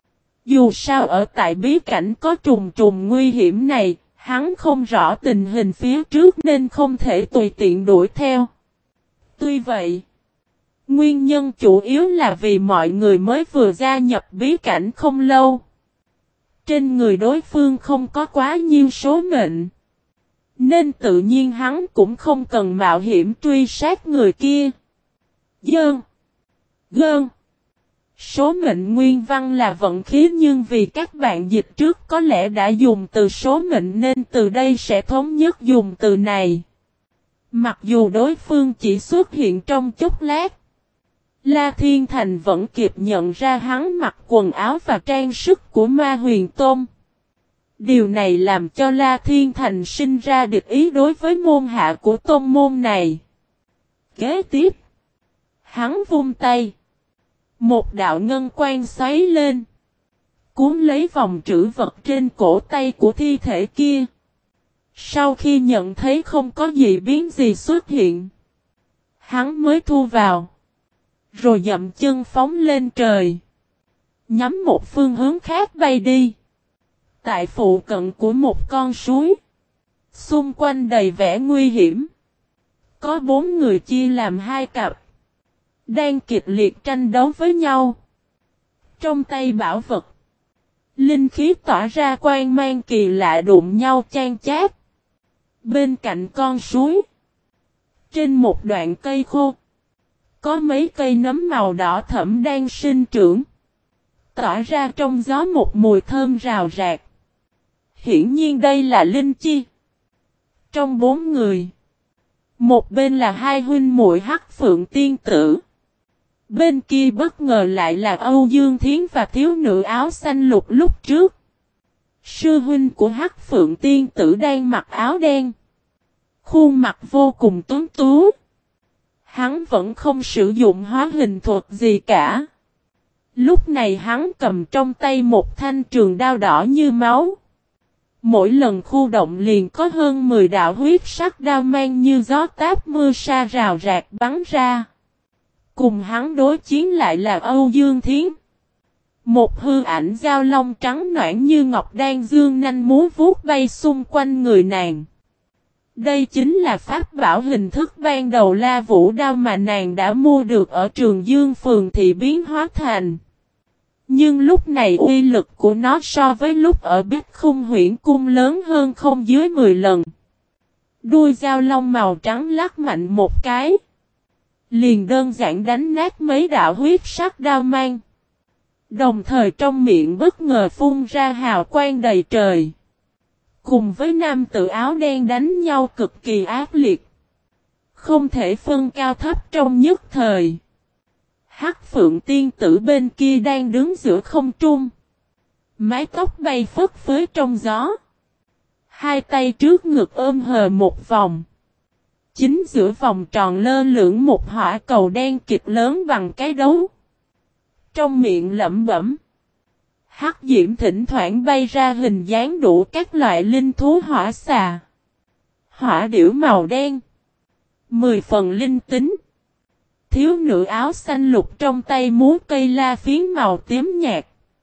Dù sao ở tại bí cảnh có trùng trùng nguy hiểm này. Hắn không rõ tình hình phía trước nên không thể tùy tiện đuổi theo. Tuy vậy, nguyên nhân chủ yếu là vì mọi người mới vừa gia nhập bí cảnh không lâu. Trên người đối phương không có quá nhiều số mệnh. Nên tự nhiên hắn cũng không cần mạo hiểm truy sát người kia. Dơn. Gơn. Số mệnh nguyên văn là vận khí nhưng vì các bạn dịch trước có lẽ đã dùng từ số mệnh nên từ đây sẽ thống nhất dùng từ này. Mặc dù đối phương chỉ xuất hiện trong chốc lát. La Thiên Thành vẫn kịp nhận ra hắn mặc quần áo và trang sức của Ma Huyền Tôn. Điều này làm cho La Thiên Thành sinh ra địch ý đối với môn hạ của tôn môn này. Kế tiếp, hắn vung tay. Một đạo ngân quang xoáy lên. Cuốn lấy vòng trữ vật trên cổ tay của thi thể kia. Sau khi nhận thấy không có gì biến gì xuất hiện. Hắn mới thu vào. Rồi dậm chân phóng lên trời. Nhắm một phương hướng khác bay đi. Tại phụ cận của một con suối. Xung quanh đầy vẻ nguy hiểm. Có 4 người chia làm 2 cặp. Đang kịch liệt tranh đấu với nhau. Trong tay bảo vật. Linh khí tỏa ra quang mang kỳ lạ đụng nhau chan chát. Bên cạnh con suối. Trên một đoạn cây khô. Có mấy cây nấm màu đỏ thẫm đang sinh trưởng. Tỏa ra trong gió một mùi thơm rào rạc. Hiển nhiên đây là linh chi. Trong 4 người. Một bên là 2 huynh muội Hắc Phượng Tiên Tử. Bên kia bất ngờ lại là Âu Dương Thiến và thiếu nữ áo xanh lục lúc trước. Sư huynh của Hắc Phượng Tiên Tử đang mặc áo đen. Khuôn mặt vô cùng tuấn tú. Hắn vẫn không sử dụng hóa hình thuật gì cả. Lúc này hắn cầm trong tay một thanh trường đao đỏ như máu. Mỗi lần khu động liền có hơn 10 đạo huyết sắc đao mang như gió táp mưa sa rào rạc bắn ra. Cùng hắn đối chiến lại là Âu Dương Thiến. Một hư ảnh dao long trắng nõn như ngọc đang dương nanh múa vuốt bay xung quanh người nàng. Đây chính là pháp bảo hình thức ban đầu La Vũ đao mà nàng đã mua được ở Trường Dương phường thị biến hóa thành. Nhưng lúc này uy lực của nó so với lúc ở Bích Khung Huyễn Cung lớn hơn không dưới 10 lần. Đuôi dao long màu trắng lắc mạnh một cái. Liền đơn giản đánh nát mấy đạo huyết sắc đao mang. Đồng thời trong miệng bất ngờ phun ra hào quang đầy trời. Cùng với nam tử áo đen đánh nhau cực kỳ ác liệt. Không thể phân cao thấp trong nhất thời. Hắc Phượng Tiên Tử bên kia đang đứng giữa không trung. Mái tóc bay phất phới trong gió. Hai tay trước ngực ôm hờ một vòng. Chính giữa vòng tròn lơ lửng một hỏa cầu đen kịch lớn bằng cái đấu. Trong miệng lẩm bẩm. Hắc diễm thỉnh thoảng bay ra hình dáng đủ các loại linh thú hỏa xà. Hỏa điểu màu đen. 10 phần linh tính. Thiếu nữ áo xanh lục trong tay múa cây la phiến màu tím nhạt.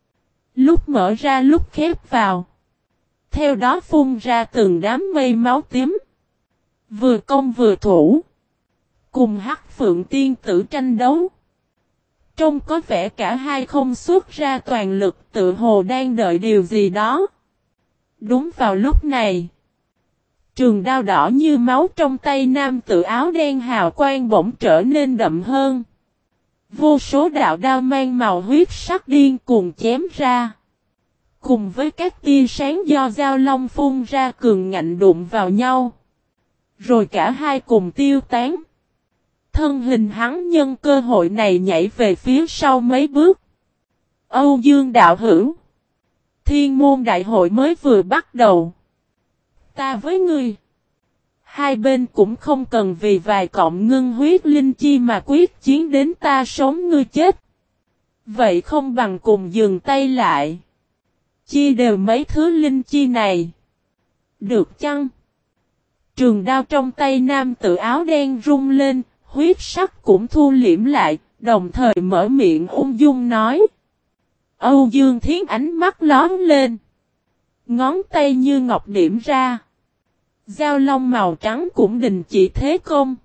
Lúc mở ra lúc khép vào. Theo đó phun ra từng đám mây máu tím. Vừa công vừa thủ. Cùng Hắc Phượng Tiên Tử tranh đấu. Trông có vẻ cả hai không xuất ra toàn lực, tự hồ đang đợi điều gì đó. Đúng vào lúc này, trường đao đỏ như máu trong tay nam tử áo đen hào quang bỗng trở nên đậm hơn. Vô số đạo đao mang màu huyết sắc điên cuồng chém ra. Cùng với các tia sáng do dao long phun ra cường ngạnh đụng vào nhau. Rồi cả hai cùng tiêu tán. Thân hình hắn nhân cơ hội này nhảy về phía sau mấy bước. Âu Dương đạo hữu. Thiên môn đại hội mới vừa bắt đầu. Ta với ngươi. Hai bên cũng không cần vì vài cọng ngưng huyết linh chi mà quyết chiến đến ta sống ngươi chết. Vậy không bằng cùng dừng tay lại. Chia đều mấy thứ linh chi này. Được chăng? Trường đao trong tay nam tử áo đen rung lên, huyết sắc cũng thu liễm lại, đồng thời mở miệng ung dung nói. Âu Dương Thiến ánh mắt lóe lên. Ngón tay như ngọc điểm ra. Dao long màu trắng cũng đình chỉ thế công.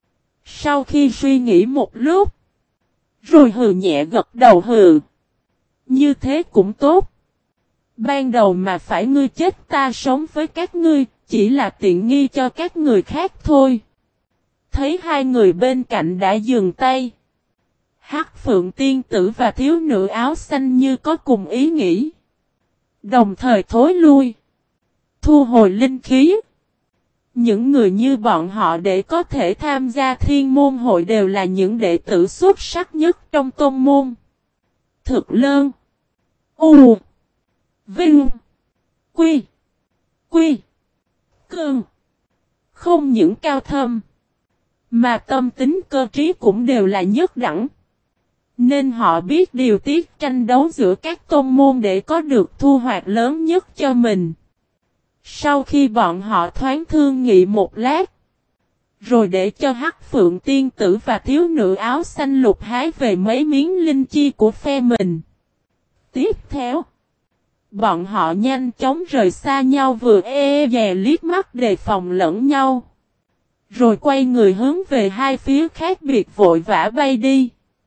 Sau khi suy nghĩ một lúc, rồi hừ nhẹ gật đầu hừ. Như thế cũng tốt. Ban đầu mà phải ngươi chết ta sống với các ngươi, chỉ là tiện nghi cho các người khác thôi. Thấy hai người bên cạnh đã dừng tay. Hắc Phượng tiên tử và thiếu nữ áo xanh như có cùng ý nghĩ. Đồng thời thối lui. Thu hồi linh khí. Những người như bọn họ để có thể tham gia thiên môn hội đều là những đệ tử xuất sắc nhất trong tôn môn. Thực Lơn. U. Vinh. Quy. Quy. Cương. Không những cao thâm. Mà tâm tính cơ trí cũng đều là nhất đẳng. Nên họ biết điều tiết tranh đấu giữa các tôn môn để có được thu hoạch lớn nhất cho mình. Sau khi bọn họ thoáng thương nghị một lát, rồi để cho Hắc Phượng tiên tử và thiếu nữ áo xanh lục hái về mấy miếng linh chi của phe mình. Tiếp theo, bọn họ nhanh chóng rời xa nhau vừa dè liếc mắt đề phòng lẫn nhau. Rồi quay người hướng về hai phía khác biệt vội vã bay đi.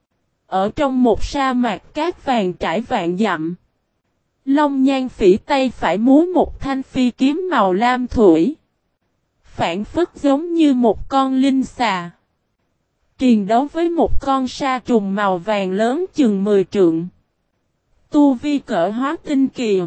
Ở trong một sa mạc cát vàng trải vạn dặm. Long Nhan Phỉ tay phải múa một thanh phi kiếm màu lam thủy. Phản phất giống như một con linh xà. Triền đấu với một con sa trùng màu vàng lớn chừng 10 trượng. Tu vi cỡ hóa tinh kỳ.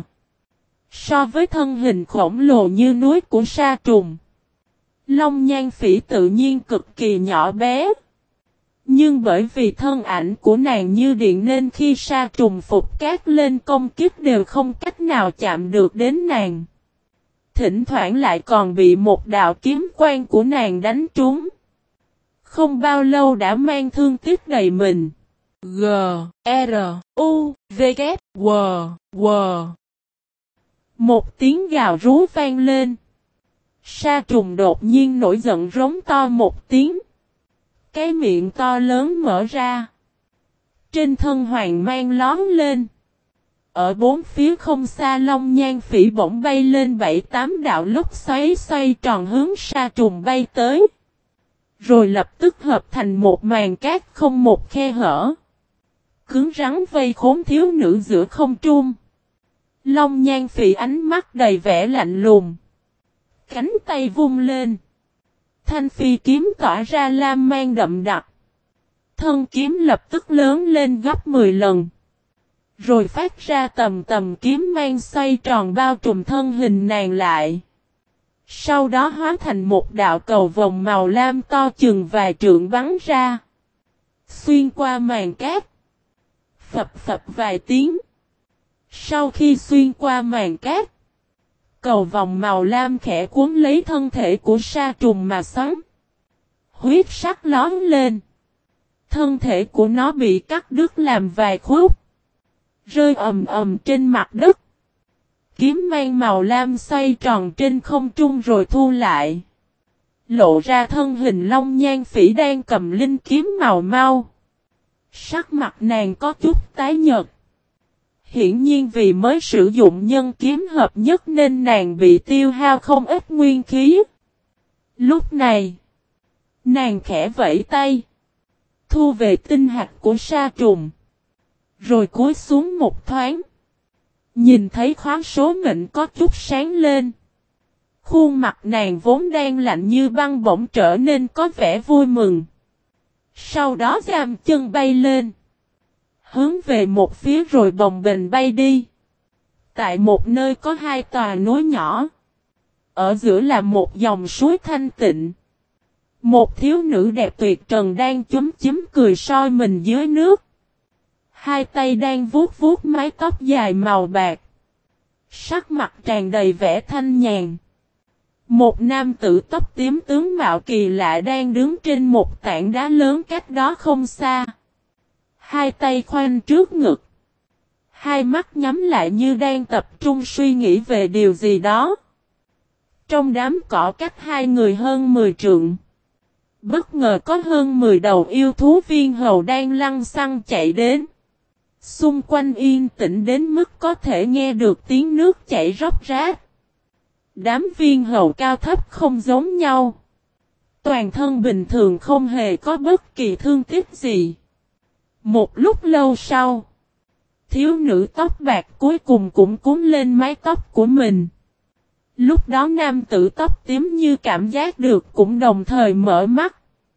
So với thân hình khổng lồ như núi của sa trùng, Long Nhan Phỉ tự nhiên cực kỳ nhỏ bé. Nhưng bởi vì thân ảnh của nàng như điện nên khi sa trùng phục cát lên công kích đều không cách nào chạm được đến nàng. Thỉnh thoảng lại còn bị một đạo kiếm quang của nàng đánh trúng. Không bao lâu đã mang thương tích đầy mình. G, R, U, V, K, W, W. Một tiếng gào rú vang lên. Sa trùng đột nhiên nổi giận rống to một tiếng. Cái miệng to lớn mở ra. Trên thân hoàng mang lón lên. Ở bốn phía không xa Long Nhan Phỉ bỗng bay lên 7-8 đạo lốc xoay tròn hướng sa trùng bay tới. Rồi lập tức hợp thành một màn cát không một khe hở. Cứng rắn vây khốn thiếu nữ giữa không trung. Long Nhan Phỉ ánh mắt đầy vẻ lạnh lùng. Cánh tay vung lên. Thanh phi kiếm tỏa ra lam mang đậm đặc. Thân kiếm lập tức lớn lên gấp 10 lần. Rồi phát ra tầm kiếm mang xoay tròn bao trùm thân hình nàng lại. Sau đó hóa thành một đạo cầu vòng màu lam to chừng vài trượng bắn ra. Xuyên qua màn cát. Phập vài tiếng. Sau khi xuyên qua màn cát, cầu vòng màu lam khẽ cuốn lấy thân thể của sa trùng mà xoắn. Huyết sắc lón lên. Thân thể của nó bị cắt đứt làm vài khúc. Rơi ầm trên mặt đất. Kiếm mang màu lam xoay tròn trên không trung rồi thu lại. Lộ ra thân hình Long Nhan Phỉ đang cầm linh kiếm màu mau. Sắc mặt nàng có chút tái nhợt. Hiển nhiên vì mới sử dụng nhân kiếm hợp nhất nên nàng bị tiêu hao không ít nguyên khí. Lúc này, nàng khẽ vẫy tay. Thu về tinh hạt của sa trùng. Rồi cúi xuống một thoáng. Nhìn thấy khóa số mệnh có chút sáng lên. Khuôn mặt nàng vốn đang lạnh như băng bỗng trở nên có vẻ vui mừng. Sau đó giam chân bay lên. Hướng về một phía rồi bồng bềnh bay đi. Tại một nơi có hai tòa núi nhỏ. Ở giữa là một dòng suối thanh tịnh. Một thiếu nữ đẹp tuyệt trần đang chúm chím cười soi mình dưới nước. Hai tay đang vuốt vuốt mái tóc dài màu bạc. Sắc mặt tràn đầy vẻ thanh nhàn. Một nam tử tóc tím tướng mạo kỳ lạ đang đứng trên một tảng đá lớn cách đó không xa. Hai tay khoanh trước ngực. Hai mắt nhắm lại như đang tập trung suy nghĩ về điều gì đó. Trong đám cỏ cách hai người hơn 10 trượng. Bất ngờ có hơn 10 đầu yêu thú viên hầu đang lăng xăng chạy đến. Xung quanh yên tĩnh đến mức có thể nghe được tiếng nước chảy róc rách. Đám viên hầu cao thấp không giống nhau. Toàn thân bình thường không hề có bất kỳ thương tích gì. Một lúc lâu sau, thiếu nữ tóc bạc cuối cùng cũng cúm lên mái tóc của mình. Lúc đó nam tử tóc tím như cảm giác được cũng đồng thời mở mắt.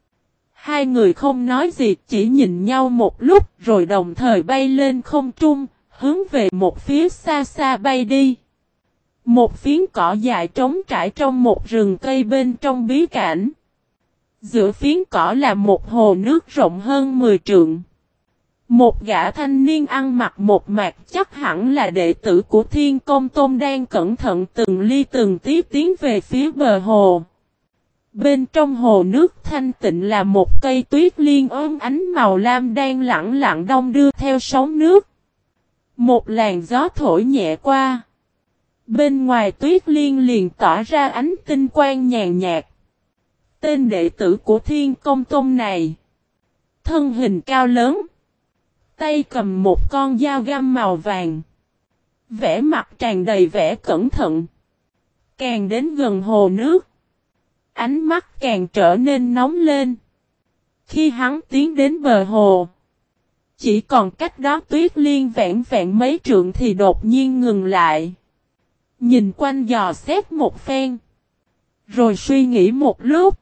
Hai người không nói gì chỉ nhìn nhau một lúc rồi đồng thời bay lên không trung, hướng về một phía xa xa bay đi. Một phiến cỏ dại trống trải trong một rừng cây bên trong bí cảnh. Giữa phiến cỏ là một hồ nước rộng hơn 10 trượng. Một gã thanh niên ăn mặc một mạc chắc hẳn là đệ tử của Thiên Công Tôn đang cẩn thận từng ly từng tí tiến về phía bờ hồ. Bên trong hồ nước thanh tịnh là một cây tuyết liên ốm ánh màu lam đang lẳng lặng đong đưa theo sóng nước. Một làn gió thổi nhẹ qua. Bên ngoài tuyết liên liền tỏa ra ánh tinh quang nhàn nhạt. Tên đệ tử của Thiên Công Tôn này. Thân hình cao lớn. Tay cầm một con dao găm màu vàng. Vẻ mặt tràn đầy vẻ cẩn thận. Càng đến gần hồ nước. Ánh mắt càng trở nên nóng lên. Khi hắn tiến đến bờ hồ. Chỉ còn cách đó tuyết liên vẹn vẹn mấy trượng thì đột nhiên ngừng lại. Nhìn quanh dò xét một phen. Rồi suy nghĩ một lúc.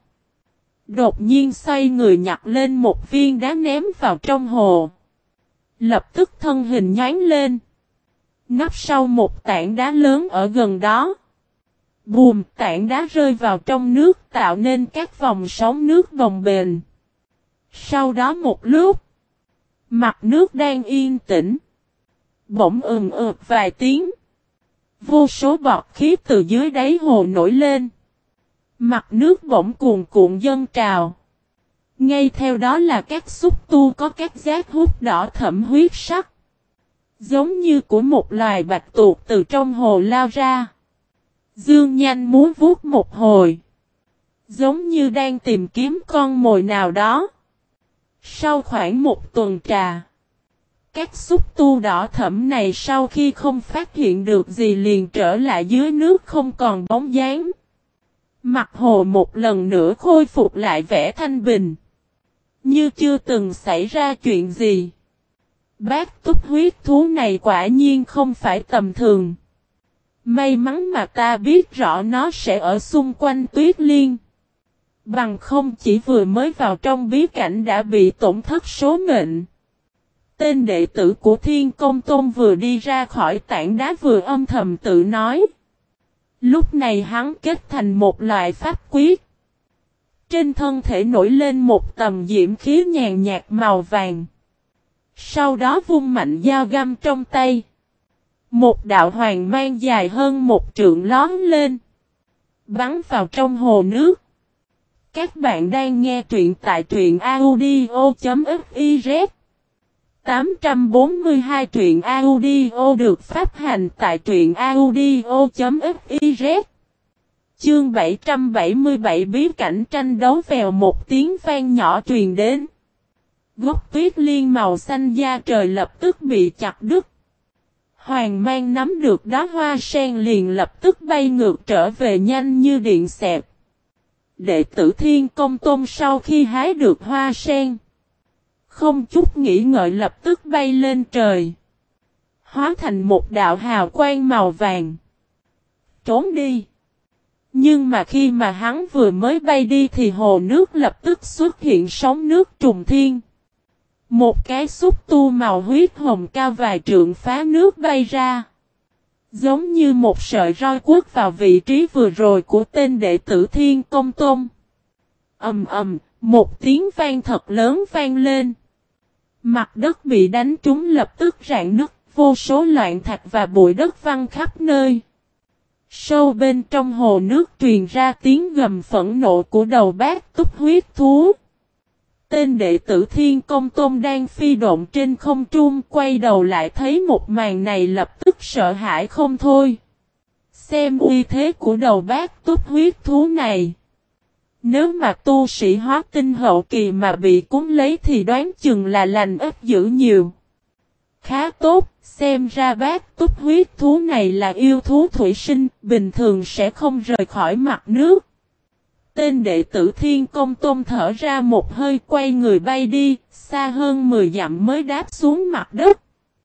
Đột nhiên xoay người nhặt lên một viên đá ném vào trong hồ. Lập tức thân hình nhoáng lên. Nấp sau một tảng đá lớn ở gần đó. Bùm, tảng đá rơi vào trong nước tạo nên các vòng sóng nước bồng bềnh. Sau đó một lúc. Mặt nước đang yên tĩnh. Bỗng vài tiếng. Vô số bọt khí từ dưới đáy hồ nổi lên. Mặt nước bỗng cuồn cuộn dâng trào. Ngay theo đó là các xúc tu có các giác hút đỏ thẫm huyết sắc. Giống như của một loài bạch tuộc từ trong hồ lao ra. Dương nhanh muốn vuốt một hồi. Giống như đang tìm kiếm con mồi nào đó. Sau khoảng một tuần trà. Các xúc tu đỏ thẫm này sau khi không phát hiện được gì liền trở lại dưới nước không còn bóng dáng. Mặt hồ một lần nữa khôi phục lại vẻ thanh bình. Như chưa từng xảy ra chuyện gì. Bát túc huyết thú này quả nhiên không phải tầm thường. May mắn mà ta biết rõ nó sẽ ở xung quanh tuyết liên. Bằng không chỉ vừa mới vào trong bí cảnh đã bị tổn thất số mệnh. Tên đệ tử của Thiên Công Tôn vừa đi ra khỏi tảng đá vừa âm thầm tự nói. Lúc này hắn kết thành một loại pháp quyết. Trên thân thể nổi lên một tầm diễm khí nhàn nhạt màu vàng. Sau đó vung mạnh dao găm trong tay. Một đạo hoàng mang dài hơn một trượng lóm lên. Bắn vào trong hồ nước. Các bạn đang nghe truyện tại truyện audio.fiz 842 truyện audio được phát hành tại truyện audio.fiz. Chương 777 bí cảnh tranh đấu vèo một tiếng vang nhỏ truyền đến. Gốc tuyết liên màu xanh da trời lập tức bị chặt đứt. Hoàng mang nắm được đóa hoa sen liền lập tức bay ngược trở về nhanh như điện xẹt. Đệ tử Thiên Công Tôn sau khi hái được hoa sen. không chút nghĩ ngợi lập tức bay lên trời. Hóa thành một đạo hào quang màu vàng. Trốn đi. Nhưng mà khi mà hắn vừa mới bay đi thì hồ nước lập tức xuất hiện sóng nước trùng thiên. Một cái xúc tu màu huyết hồng cao vài trượng phá nước bay ra. Giống như một sợi roi quất vào vị trí vừa rồi của tên đệ tử Thiên Công Tôn. Ầm ầm, một tiếng vang thật lớn vang lên. Mặt đất bị đánh trúng lập tức rạn nứt, vô số loạn thạch và bụi đất văng khắp nơi. Sâu bên trong hồ nước truyền ra tiếng gầm phẫn nộ của đầu bát túc huyết thú. Tên đệ tử Thiên Công Tôn đang phi độn trên không trung quay đầu lại thấy một màn này lập tức sợ hãi không thôi. Xem uy thế của đầu bát túc huyết thú này. Nếu mà tu sĩ hóa tinh hậu kỳ mà bị cuốn lấy thì đoán chừng là lành ít dữ nhiều. Khá tốt, xem ra bát túc huyết thú này là yêu thú thủy sinh, bình thường sẽ không rời khỏi mặt nước. Tên đệ tử Thiên Công Tôn thở ra một hơi quay người bay đi, xa hơn 10 dặm mới đáp xuống mặt đất.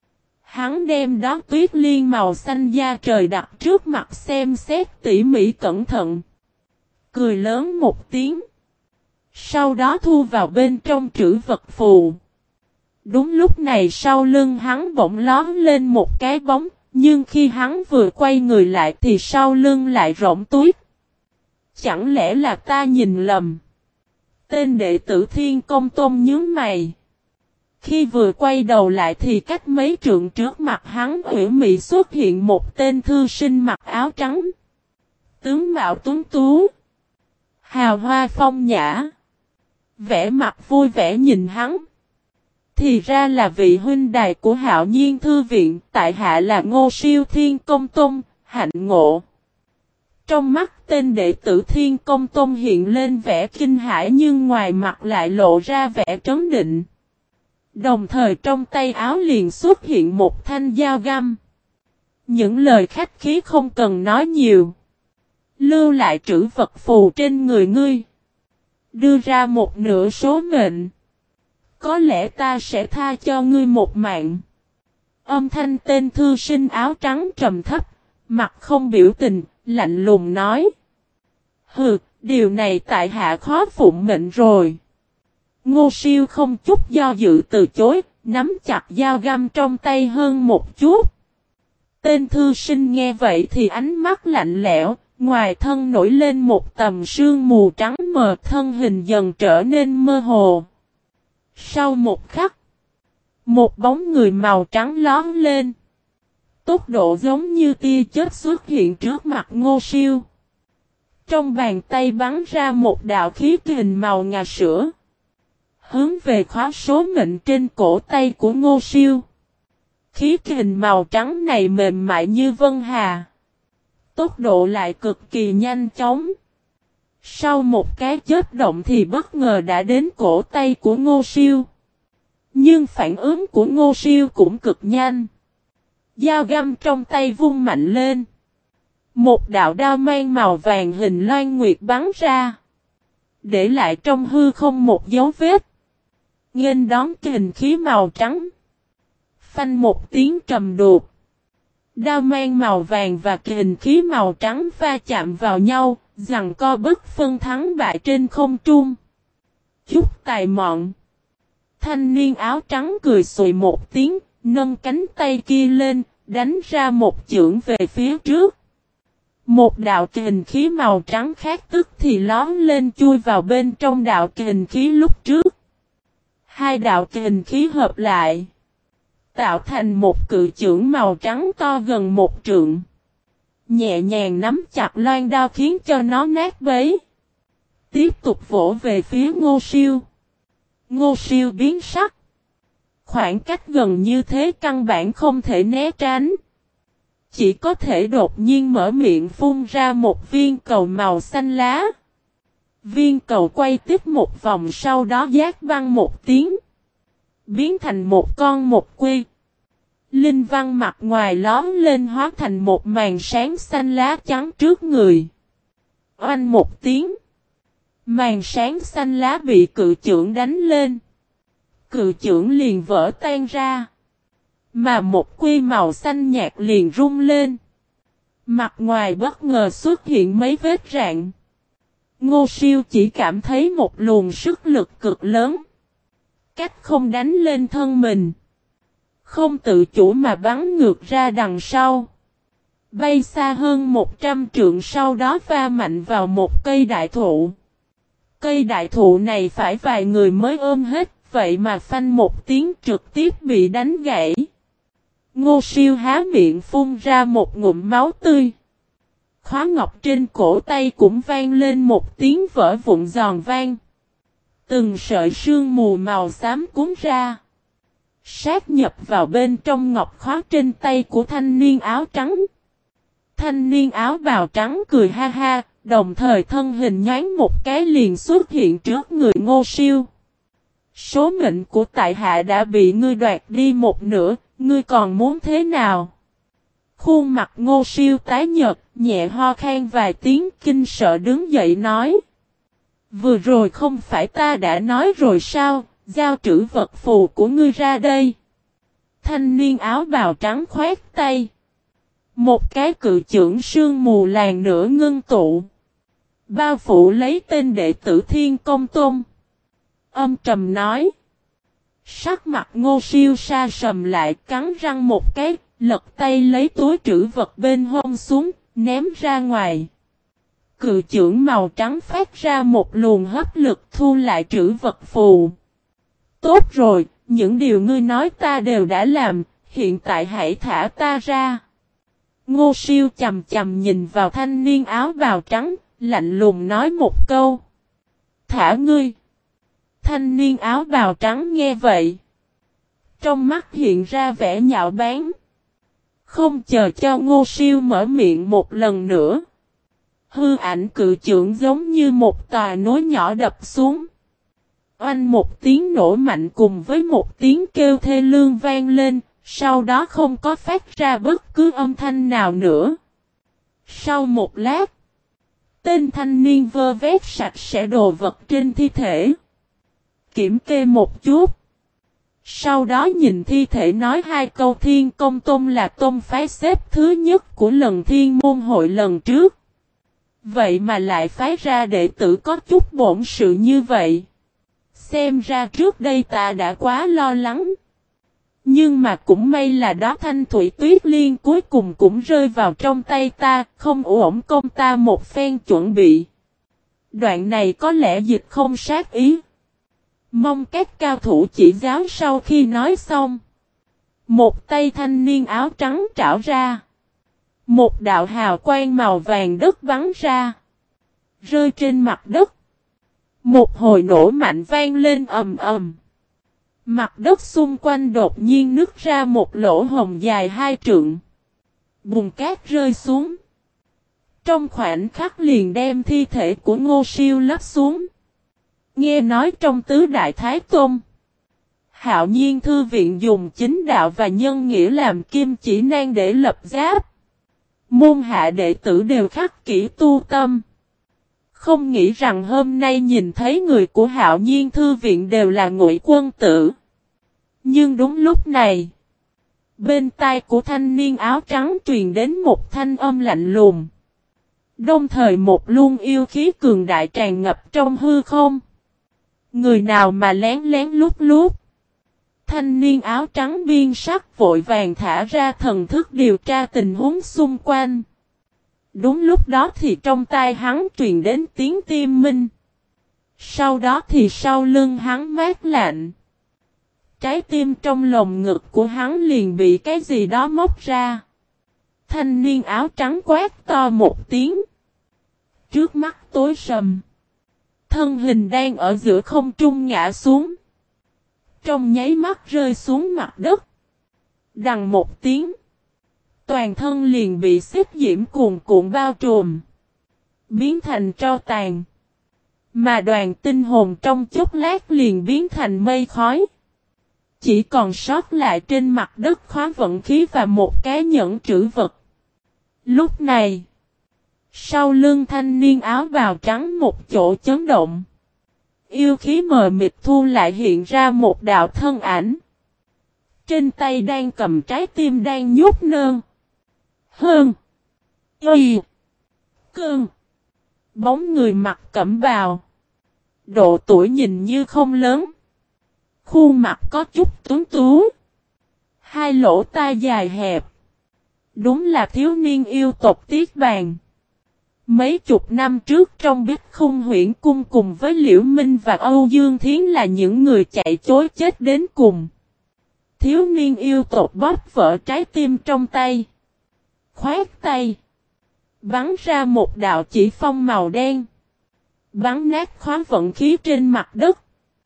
Hắn đem đóa tuyết liên màu xanh da trời đặt trước mặt xem xét tỉ mỉ cẩn thận. Cười lớn một tiếng. Sau đó thu vào bên trong trữ vật phù. Đúng lúc này sau lưng hắn bỗng lóm lên một cái bóng, nhưng khi hắn vừa quay người lại thì sau lưng lại rỗng tuyết. Chẳng lẽ là ta nhìn lầm? Tên đệ tử Thiên Công Tôn nhướng mày. Khi vừa quay đầu lại thì cách mấy trượng trước mặt hắn ủy mị xuất hiện một tên thư sinh mặc áo trắng. Tướng mạo tuấn tú. Hào hoa phong nhã. Vẻ mặt vui vẻ nhìn hắn. Thì ra là vị huynh đài của Hạo Nhiên Thư Viện, tại hạ là Ngô Siêu Thiên Công Tôn, hạnh ngộ. Trong mắt tên đệ tử Thiên Công Tôn hiện lên vẻ kinh hãi nhưng ngoài mặt lại lộ ra vẻ trấn định. Đồng thời trong tay áo liền xuất hiện một thanh dao găm. Những lời khách khí không cần nói nhiều. Lưu lại trữ vật phù trên người ngươi. Đưa ra một nửa số mệnh. Có lẽ ta sẽ tha cho ngươi một mạng. Âm thanh tên thư sinh áo trắng trầm thấp, mặt không biểu tình, lạnh lùng nói. Hừ, điều này tại hạ khó phụng mệnh rồi. Ngô Siêu không chút do dự từ chối, nắm chặt dao găm trong tay hơn một chút. Tên thư sinh nghe vậy thì ánh mắt lạnh lẽo, ngoài thân nổi lên một tầm sương mù trắng mờ, thân hình dần trở nên mơ hồ. Sau một khắc, một bóng người màu trắng lóm lên. Tốc độ giống như tia chớp xuất hiện trước mặt Ngô Siêu. Trong bàn tay bắn ra một đạo khí kình màu ngà sữa. Hướng về khóa số mệnh trên cổ tay của Ngô Siêu. Khí kình màu trắng này mềm mại như vân hà. Tốc độ lại cực kỳ nhanh chóng. Sau một cái chớp động thì bất ngờ đã đến cổ tay của Ngô Siêu. Nhưng phản ứng của Ngô Siêu cũng cực nhanh. Dao găm trong tay vung mạnh lên. Một đạo đao mang màu vàng hình loan nguyệt bắn ra. Để lại trong hư không một dấu vết. Nghênh đón kình khí màu trắng. Phanh một tiếng trầm đục. Đao mang màu vàng và kình khí màu trắng va chạm vào nhau, giằng co bất phân thắng bại trên không trung. Chút tài mọn. Thanh niên áo trắng cười xùi một tiếng, nâng cánh tay kia lên, đánh ra một chưởng về phía trước. Một đạo kình khí màu trắng khác tức thì lóm lên chui vào bên trong đạo kình khí lúc trước. Hai đạo kình khí hợp lại. Tạo thành một cự chưởng màu trắng to gần một trượng. Nhẹ nhàng nắm chặt loan đao khiến cho nó nát bấy. Tiếp tục vỗ về phía Ngô Siêu. Ngô Siêu biến sắc. Khoảng cách gần như thế căn bản không thể né tránh. Chỉ có thể đột nhiên mở miệng phun ra một viên cầu màu xanh lá. Viên cầu quay tiếp một vòng sau đó giác văng một tiếng. Biến thành một con một quy. Linh văn mặt ngoài lóm lên hóa thành một màn sáng xanh lá trắng trước người. Oanh một tiếng. Màn sáng xanh lá bị cự chưởng đánh lên. Cự chưởng liền vỡ tan ra. Mà một quy màu xanh nhạt liền rung lên. Mặt ngoài bất ngờ xuất hiện mấy vết rạn. Ngô Siêu chỉ cảm thấy một luồng sức lực cực lớn. Cách không đánh lên thân mình. Không tự chủ mà bắn ngược ra đằng sau. Bay xa hơn 100 trượng, sau đó va mạnh vào một cây đại thụ. Cây đại thụ này phải vài người mới ôm hết, vậy mà phanh một tiếng trực tiếp bị đánh gãy. Ngô Siêu há miệng phun ra một ngụm máu tươi. Khóa ngọc trên cổ tay cũng vang lên một tiếng vỡ vụn giòn vang. Từng sợi sương mù màu xám cuốn ra. Sát nhập vào bên trong ngọc khóa trên tay của thanh niên áo trắng. Thanh niên áo bào trắng cười ha ha, đồng thời thân hình nhoáng một cái liền xuất hiện trước người Ngô Siêu. Số mệnh của tại hạ đã bị ngươi đoạt đi một nửa, ngươi còn muốn thế nào? Khuôn mặt Ngô Siêu tái nhợt, nhẹ ho khan vài tiếng, kinh sợ đứng dậy nói. Vừa rồi không phải ta đã nói rồi sao, giao trữ vật phù của ngươi ra đây. Thanh niên áo bào trắng khoét tay. Một cái cự chưởng sương mù làn nửa ngưng tụ. Bao phủ lấy tên đệ tử Thiên Công Tôn. Âm trầm nói. Sắc mặt Ngô Siêu sa sầm lại, cắn răng một cái, lật tay lấy túi trữ vật bên hông xuống, ném ra ngoài. Cự chưởng màu trắng phát ra một luồng hấp lực thu lại trữ vật phù. Tốt rồi, những điều ngươi nói ta đều đã làm, hiện tại hãy thả ta ra. Ngô Siêu chầm chầm nhìn vào thanh niên áo bào trắng, lạnh lùng nói một câu. Thả ngươi. Thanh niên áo bào trắng nghe vậy. Trong mắt hiện ra vẻ nhạo báng. Không chờ cho Ngô Siêu mở miệng một lần nữa. Hư ảnh cự chưởng giống như một tòa núi nhỏ đập xuống. Oanh một tiếng nổ mạnh cùng với một tiếng kêu thê lương vang lên, sau đó không có phát ra bất cứ âm thanh nào nữa. Sau một lát, tên thanh niên vơ vét sạch sẽ đồ vật trên thi thể. Kiểm kê một chút. Sau đó nhìn thi thể nói hai câu. Thiên Công Tôn là tôn phái xếp thứ nhất của lần thiên môn hội lần trước. Vậy mà lại phái ra đệ tử có chút bổn sự như vậy. Xem ra trước đây ta đã quá lo lắng. Nhưng mà cũng may là đó Thanh Thủy Tuyết Liên cuối cùng cũng rơi vào trong tay ta, không uổng công ta một phen chuẩn bị. Đoạn này có lẽ dịch không sát ý. Mong các cao thủ chỉ giáo. Sau khi nói xong, một tay thanh niên áo trắng trảo ra. Một đạo hào quang màu vàng đất bắn ra, rơi trên mặt đất. Một hồi nổ mạnh vang lên ầm ầm. Mặt đất xung quanh đột nhiên nứt ra một lỗ hồng dài 2 trượng. Bùn cát rơi xuống. Trong khoảnh khắc liền đem thi thể của Ngô Siêu lấp xuống. Nghe nói trong tứ đại thái tôn, Hạo Nhiên Thư Viện dùng chính đạo và nhân nghĩa làm kim chỉ nan để lập giáp. Môn hạ đệ tử đều khắc kỹ tu tâm. Không nghĩ rằng hôm nay nhìn thấy người của Hạo Nhiên Thư Viện đều là Ngụy Quân Tử. Nhưng đúng lúc này, bên tai của thanh niên áo trắng truyền đến một thanh âm lạnh lùng. Đồng thời một luồng yêu khí cường đại tràn ngập trong hư không. Người nào mà lén lén lút lút. Thanh niên áo trắng biên sắc vội vàng thả ra thần thức điều tra tình huống xung quanh. Đúng lúc đó thì trong tai hắn truyền đến tiếng tim minh. Sau đó thì sau lưng hắn mát lạnh. Trái tim trong lồng ngực của hắn liền bị cái gì đó móc ra. Thanh niên áo trắng quát to một tiếng. Trước mắt tối sầm. Thân hình đang ở giữa không trung ngã xuống. Trong nháy mắt rơi xuống mặt đất. Đằng một tiếng. Toàn thân liền bị xích diễm cuồn cuộn bao trùm. Biến thành tro tàn. Mà đoàn tinh hồn trong chốc lát liền biến thành mây khói. Chỉ còn sót lại trên mặt đất khóa vận khí và một cái nhẫn trữ vật. Lúc này, sau lưng thanh niên áo bào trắng một chỗ chấn động. yêu khí mờ mịt thu lại hiện ra một đạo thân ảnh. Trên tay đang cầm trái tim đang nhút nơn. Hơn. Y. Cơn. Bóng người mặc cẩm bào. Độ tuổi nhìn như không lớn. Khuôn mặt có chút tuấn tú. Hai lỗ tai dài hẹp. Đúng là thiếu niên yêu tộc Tiết Bàn. Mấy chục năm trước trong Bích Khung Huyễn Cung cùng với Liễu Minh và Âu Dương Thiến là những người chạy chối chết đến cùng. Thiếu niên yêu tộc bóp vỡ trái tim trong tay. Khoét tay. Bắn ra một đạo chỉ phong màu đen. Bắn nát khóa vận khí trên mặt đất.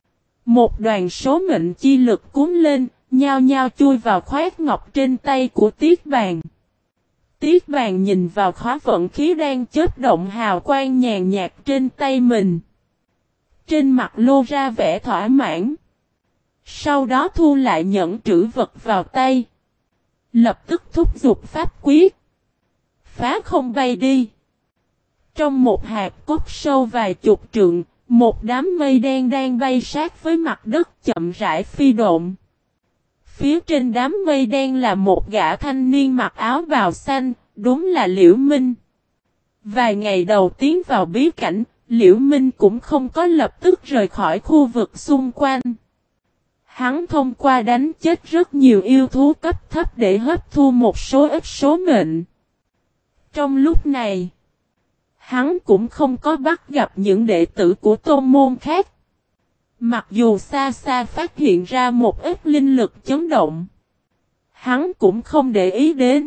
Một đoàn số mệnh chi lực cuốn lên, nhao nhao chui vào khoét ngọc trên tay của Tiết Bàn. Tiết Bàn nhìn vào khóa vận khí đang chớp động hào quang nhàn nhạt trên tay mình. Trên mặt lộ ra vẻ thỏa mãn. Sau đó thu lại nhẫn trữ vật vào tay. Lập tức thúc giục pháp quyết. Phá không bay đi. Trong một hạt cốt sâu vài chục trượng, một đám mây đen đang bay sát với mặt đất chậm rãi phi độn. Phía trên đám mây đen là một gã thanh niên mặc áo bào xanh, đúng là Liễu Minh. Vài ngày đầu tiến vào bí cảnh, Liễu Minh cũng không có lập tức rời khỏi khu vực xung quanh. Hắn thông qua đánh chết rất nhiều yêu thú cấp thấp để hấp thu một số ít số mệnh. Trong lúc này, hắn cũng không có bắt gặp những đệ tử của tôn môn khác. Mặc dù xa xa phát hiện ra một ít linh lực chấn động, hắn cũng không để ý đến.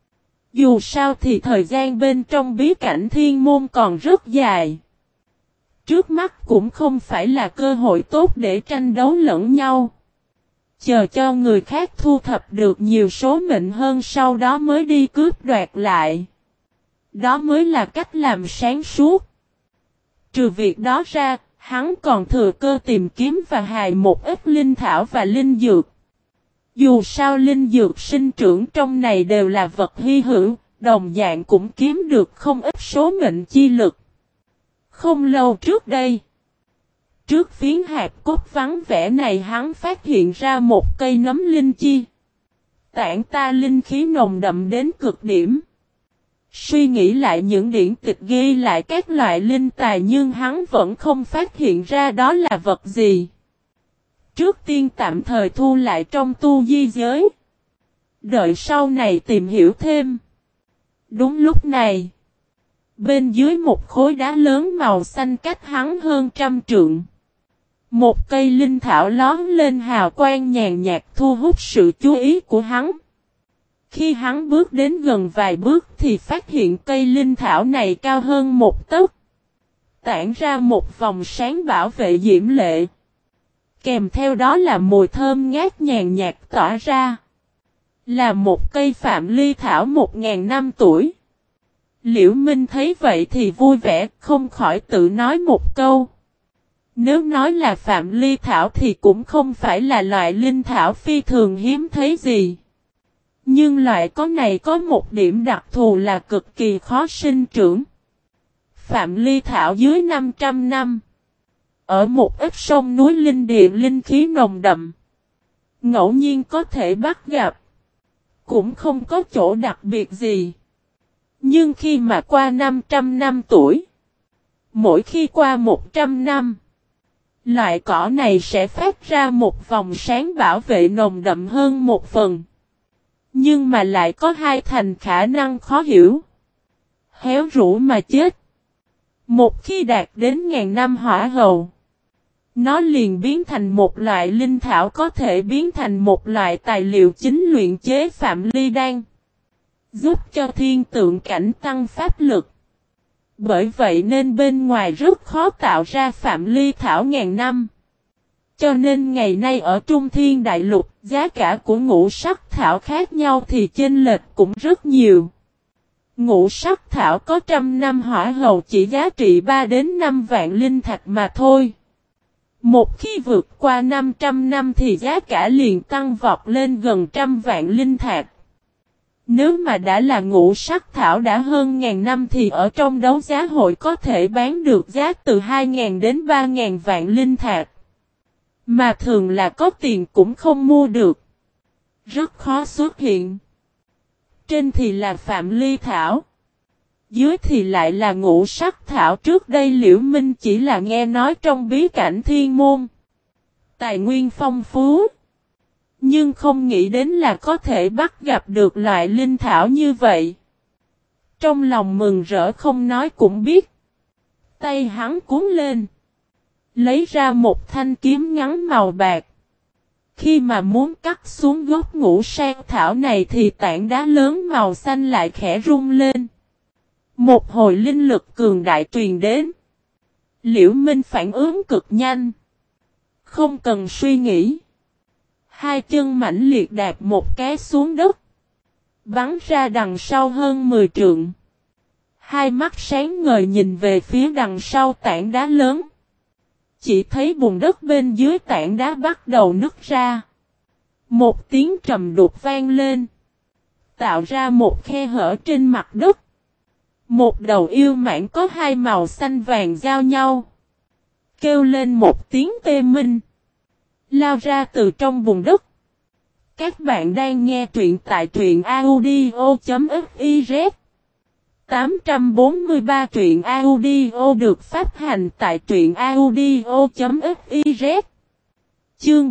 Dù sao thì thời gian bên trong bí cảnh thiên môn còn rất dài. Trước mắt cũng không phải là cơ hội tốt để tranh đấu lẫn nhau. Chờ cho người khác thu thập được nhiều số mệnh hơn sau đó mới đi cướp đoạt lại. Đó mới là cách làm sáng suốt. Trừ việc đó ra, hắn còn thừa cơ tìm kiếm và hài một ít linh thảo và linh dược. Dù sao linh dược sinh trưởng trong này đều là vật hy hữu, đồng dạng cũng kiếm được không ít số mệnh chi lực. Không lâu trước đây, trước phiến hạt cốt vắng vẻ này hắn phát hiện ra một cây nấm linh chi. Tản ta linh khí nồng đậm đến cực điểm. Suy nghĩ lại những điển tịch ghi lại các loại linh tài nhưng hắn vẫn không phát hiện ra đó là vật gì. Trước tiên tạm thời thu lại trong tu di giới. Đợi sau này tìm hiểu thêm. Đúng lúc này, bên dưới một khối đá lớn màu xanh cách hắn hơn 100 trượng. Một cây linh thảo lóm lên hào quang nhàn nhạt thu hút sự chú ý của hắn. Khi hắn bước đến gần vài bước thì phát hiện cây linh thảo này cao hơn một tấc. Tản ra một vòng sáng bảo vệ diễm lệ. Kèm theo đó là mùi thơm ngát nhàn nhạt tỏa ra. Là một cây phạm ly thảo 1000 năm tuổi. Liễu Minh thấy vậy thì vui vẻ không khỏi tự nói một câu. Nếu nói là phạm ly thảo thì cũng không phải là loại linh thảo phi thường hiếm thấy gì. Nhưng loại có này có một điểm đặc thù là cực kỳ khó sinh trưởng. Phạm ly thảo dưới 500 năm. Ở một ít sông núi linh địa linh khí nồng đậm. Ngẫu nhiên có thể bắt gặp. Cũng không có chỗ đặc biệt gì. Nhưng khi mà qua 500 năm tuổi. Mỗi khi qua 100 năm. Loại cỏ này sẽ phát ra một vòng sáng bảo vệ nồng đậm hơn một phần. Nhưng mà lại có hai thành khả năng khó hiểu. Héo rũ mà chết. Một khi đạt đến 1000 năm hỏa hầu. Nó liền biến thành một loại linh thảo có thể biến thành một loại tài liệu chính luyện chế phạm ly đan. Giúp cho thiên tượng cảnh tăng pháp lực. Bởi vậy nên bên ngoài rất khó tạo ra phạm ly thảo 1000 năm. Cho nên ngày nay ở Trung Thiên Đại Lục, giá cả của ngũ sắc thảo khác nhau thì chênh lệch cũng rất nhiều. Ngũ sắc thảo có 100 năm hỏa hầu chỉ giá trị 3 đến 5 vạn linh thạch mà thôi. Một khi vượt qua 500 năm thì giá cả liền tăng vọt lên gần 100 vạn linh thạch. Nếu mà đã là ngũ sắc thảo đã hơn ngàn năm thì ở trong đấu giá hội có thể bán được giá từ 2.000 đến 3.000 vạn linh thạch. Mà thường là có tiền cũng không mua được. Rất khó xuất hiện. Trên thì là Phạm Ly Thảo. Dưới thì lại là ngũ sắc thảo. Trước đây Liễu Minh chỉ là nghe nói trong bí cảnh thiên môn. Tài nguyên phong phú. Nhưng không nghĩ đến là có thể bắt gặp được loại linh thảo như vậy. Trong lòng mừng rỡ không nói cũng biết. Tay hắn cuốn lên. Lấy ra một thanh kiếm ngắn màu bạc. Khi mà muốn cắt xuống gốc ngũ sang thảo này thì tảng đá lớn màu xanh lại khẽ rung lên. Một hồi linh lực cường đại truyền đến. Liễu Minh phản ứng cực nhanh. Không cần suy nghĩ. Hai chân mãnh liệt đạp một cái xuống đất. Bắn ra đằng sau hơn 10 trượng. Hai mắt sáng ngời nhìn về phía đằng sau tảng đá lớn. Chỉ thấy bùn đất bên dưới tảng đá bắt đầu nứt ra. Một tiếng trầm đục vang lên. Tạo ra một khe hở trên mặt đất. Một đầu yêu mãng có hai màu xanh vàng giao nhau. Kêu lên một tiếng tê minh. Lao ra từ trong bùn đất. Các bạn đang nghe truyện tại truyện audio.fiz 843 truyện audio được phát hành tại truyện audio.fiz. Chương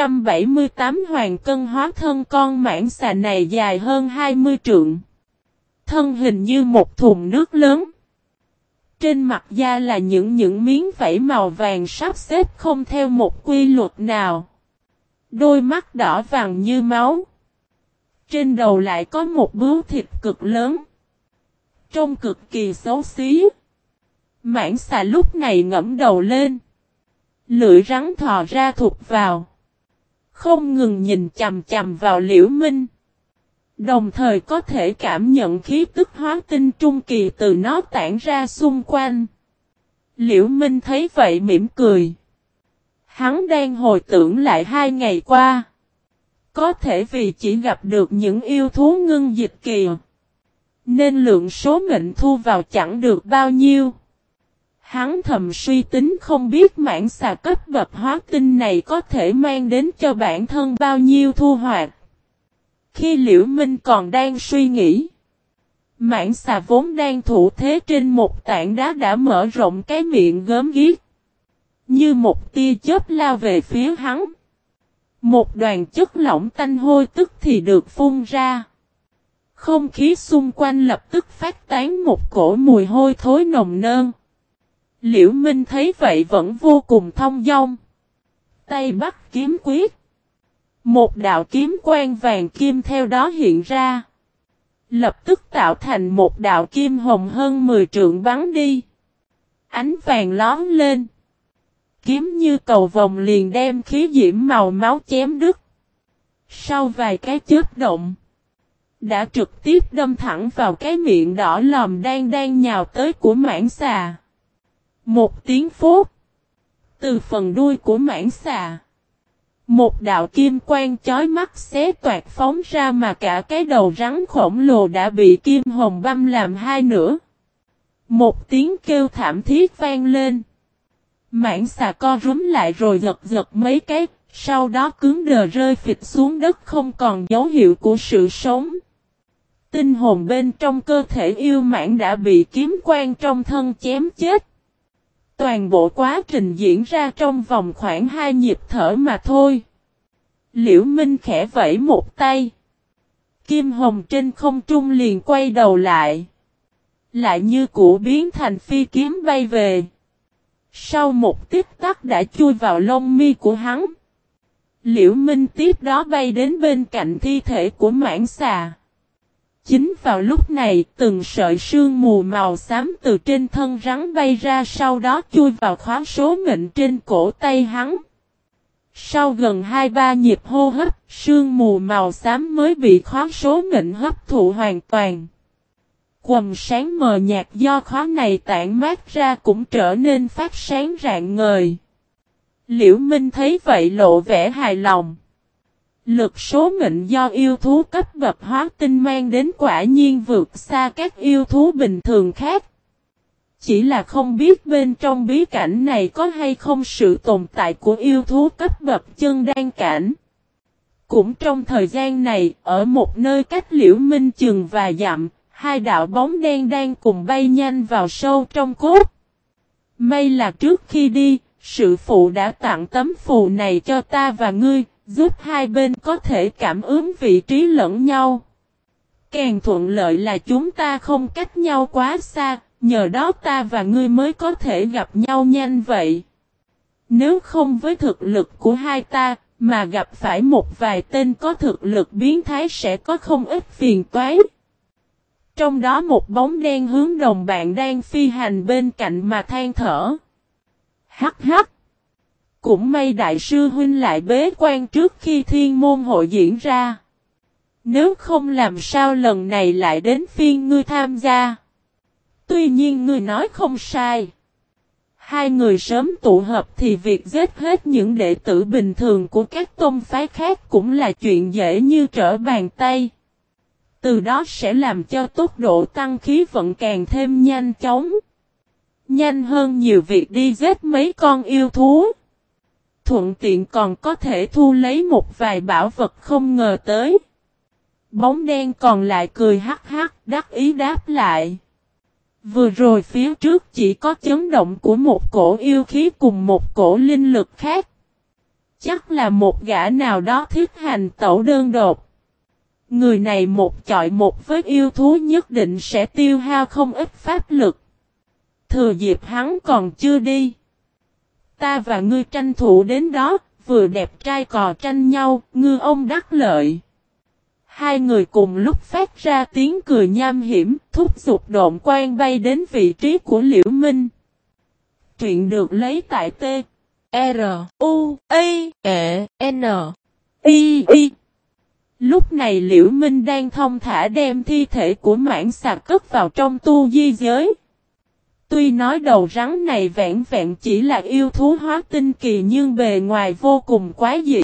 778 Hoàng Cân hóa thân. Con mãng xà này dài hơn 20 trượng. Thân hình như một thùng nước lớn. Trên mặt da là những miếng vảy màu vàng sắp xếp không theo một quy luật nào. Đôi mắt đỏ vàng như máu. Trên đầu lại có một bướu thịt cực lớn. Trông cực kỳ xấu xí. Mãng xà lúc này ngẫm đầu lên. Lưỡi rắn thò ra thụt vào. Không ngừng nhìn chằm chằm vào Liễu Minh. Đồng thời có thể cảm nhận khí tức hóa tinh trung kỳ từ nó tản ra xung quanh. Liễu Minh thấy vậy mỉm cười. Hắn đang hồi tưởng lại 2 ngày qua. Có thể vì chỉ gặp được những yêu thú ngưng dịch kỳ. Nên lượng số mệnh thu vào chẳng được bao nhiêu. Hắn thầm suy tính không biết mãng xà cấp bậc hóa tinh này có thể mang đến cho bản thân bao nhiêu thu hoạch. Khi Liễu Minh còn đang suy nghĩ. Mãng xà vốn đang thủ thế trên một tảng đá đã mở rộng cái miệng gớm ghiếc. Như một tia chớp lao về phía hắn. Một đoàn chất lỏng tanh hôi tức thì được phun ra. Không khí xung quanh lập tức phát tán một cổ mùi hôi thối nồng nơn. Liễu Minh thấy vậy vẫn vô cùng thông dong. Tay bắt kiếm quyết. Một đạo kiếm quang vàng kim theo đó hiện ra. Lập tức tạo thành một đạo kim hồng hơn 10 trượng bắn đi. Ánh vàng lóm lên. Kiếm như cầu vồng liền đem khí diễm màu máu chém đứt. Sau vài cái chớp động. Đã trực tiếp đâm thẳng vào cái miệng đỏ lòm đang nhào tới của mãng xà. Một tiếng phốt. Từ phần đuôi của mãng xà. Một đạo kim quang chói mắt xé toạc phóng ra mà cả cái đầu rắn khổng lồ đã bị kim hồng băm làm hai nửa. Một tiếng kêu thảm thiết vang lên. Mãng xà co rúm lại rồi giật giật mấy cái, sau đó cứng đờ rơi phịch xuống đất không còn dấu hiệu của sự sống. Tinh hồn bên trong cơ thể yêu mãng đã bị kiếm quang trong thân chém chết. Toàn bộ quá trình diễn ra trong vòng khoảng 2 nhịp thở mà thôi. Liễu Minh khẽ vẫy một tay. Kim hồng trên không trung liền quay đầu lại. Lại như cũ biến thành phi kiếm bay về. Sau một tích tắc đã chui vào lông mi của hắn. Liễu Minh tiếp đó bay đến bên cạnh thi thể của mãng xà. Chính vào lúc này, từng sợi sương mù màu xám từ trên thân rắn bay ra, sau đó chui vào khóa số mệnh trên cổ tay hắn. Sau gần 2-3 nhịp hô hấp, sương mù màu xám mới bị khóa số mệnh hấp thụ hoàn toàn. Quầng sáng mờ nhạt do khóa này tản mát ra cũng trở nên phát sáng rạng ngời. Liễu Minh thấy vậy lộ vẻ hài lòng. Lực số mệnh do yêu thú cấp bậc hóa tinh mang đến quả nhiên vượt xa các yêu thú bình thường khác. Chỉ là không biết bên trong bí cảnh này có hay không sự tồn tại của yêu thú cấp bậc chân đan cảnh. Cũng trong thời gian này, ở một nơi cách Liễu Minh chừng vài dặm, hai đạo bóng đen đang cùng bay nhanh vào sâu trong cốt. May là trước khi đi, sư phụ đã tặng tấm phù này cho ta và ngươi, giúp hai bên có thể cảm ứng vị trí lẫn nhau. Càng thuận lợi là chúng ta không cách nhau quá xa, nhờ đó ta và ngươi mới có thể gặp nhau nhanh vậy. Nếu không với thực lực của hai ta, mà gặp phải một vài tên có thực lực biến thái sẽ có không ít phiền toái. Trong đó một bóng đen hướng đồng bạn đang phi hành bên cạnh mà than thở. Hắc hắc. Cũng may đại sư huynh lại bế quan trước khi thiên môn hội diễn ra. Nếu không làm sao lần này lại đến phiên ngươi tham gia. Tuy nhiên ngươi nói không sai. Hai người sớm tụ hợp thì việc giết hết những đệ tử bình thường của các tôn phái khác cũng là chuyện dễ như trở bàn tay. Từ đó sẽ làm cho tốc độ tăng khí vận càng thêm nhanh chóng. Nhanh hơn nhiều việc đi giết mấy con yêu thú. Thuận tiện còn có thể thu lấy một vài bảo vật không ngờ tới. Bóng đen còn lại cười hắc hắc đắc ý đáp lại. Vừa rồi phía trước chỉ có chấn động của một cổ yêu khí cùng một cổ linh lực khác. Chắc là một gã nào đó thiết hành tẩu đơn độc. Người này một chọi một với yêu thú nhất định sẽ tiêu hao không ít pháp lực. Thừa dịp hắn còn chưa đi. Ta và ngươi tranh thủ đến đó, vừa đẹp trai cò tranh nhau, ngư ông đắc lợi. Hai người cùng lúc phát ra tiếng cười nham hiểm, thúc giục độn quang bay đến vị trí của Liễu Minh. Truyện được lấy tại T. R. U. A. E. N. I. I. Lúc này Liễu Minh đang thong thả đem thi thể của mãng xà cất vào trong tu di giới. Tuy nói đầu rắn này vẹn vẹn chỉ là yêu thú hóa tinh kỳ nhưng bề ngoài vô cùng quái dị.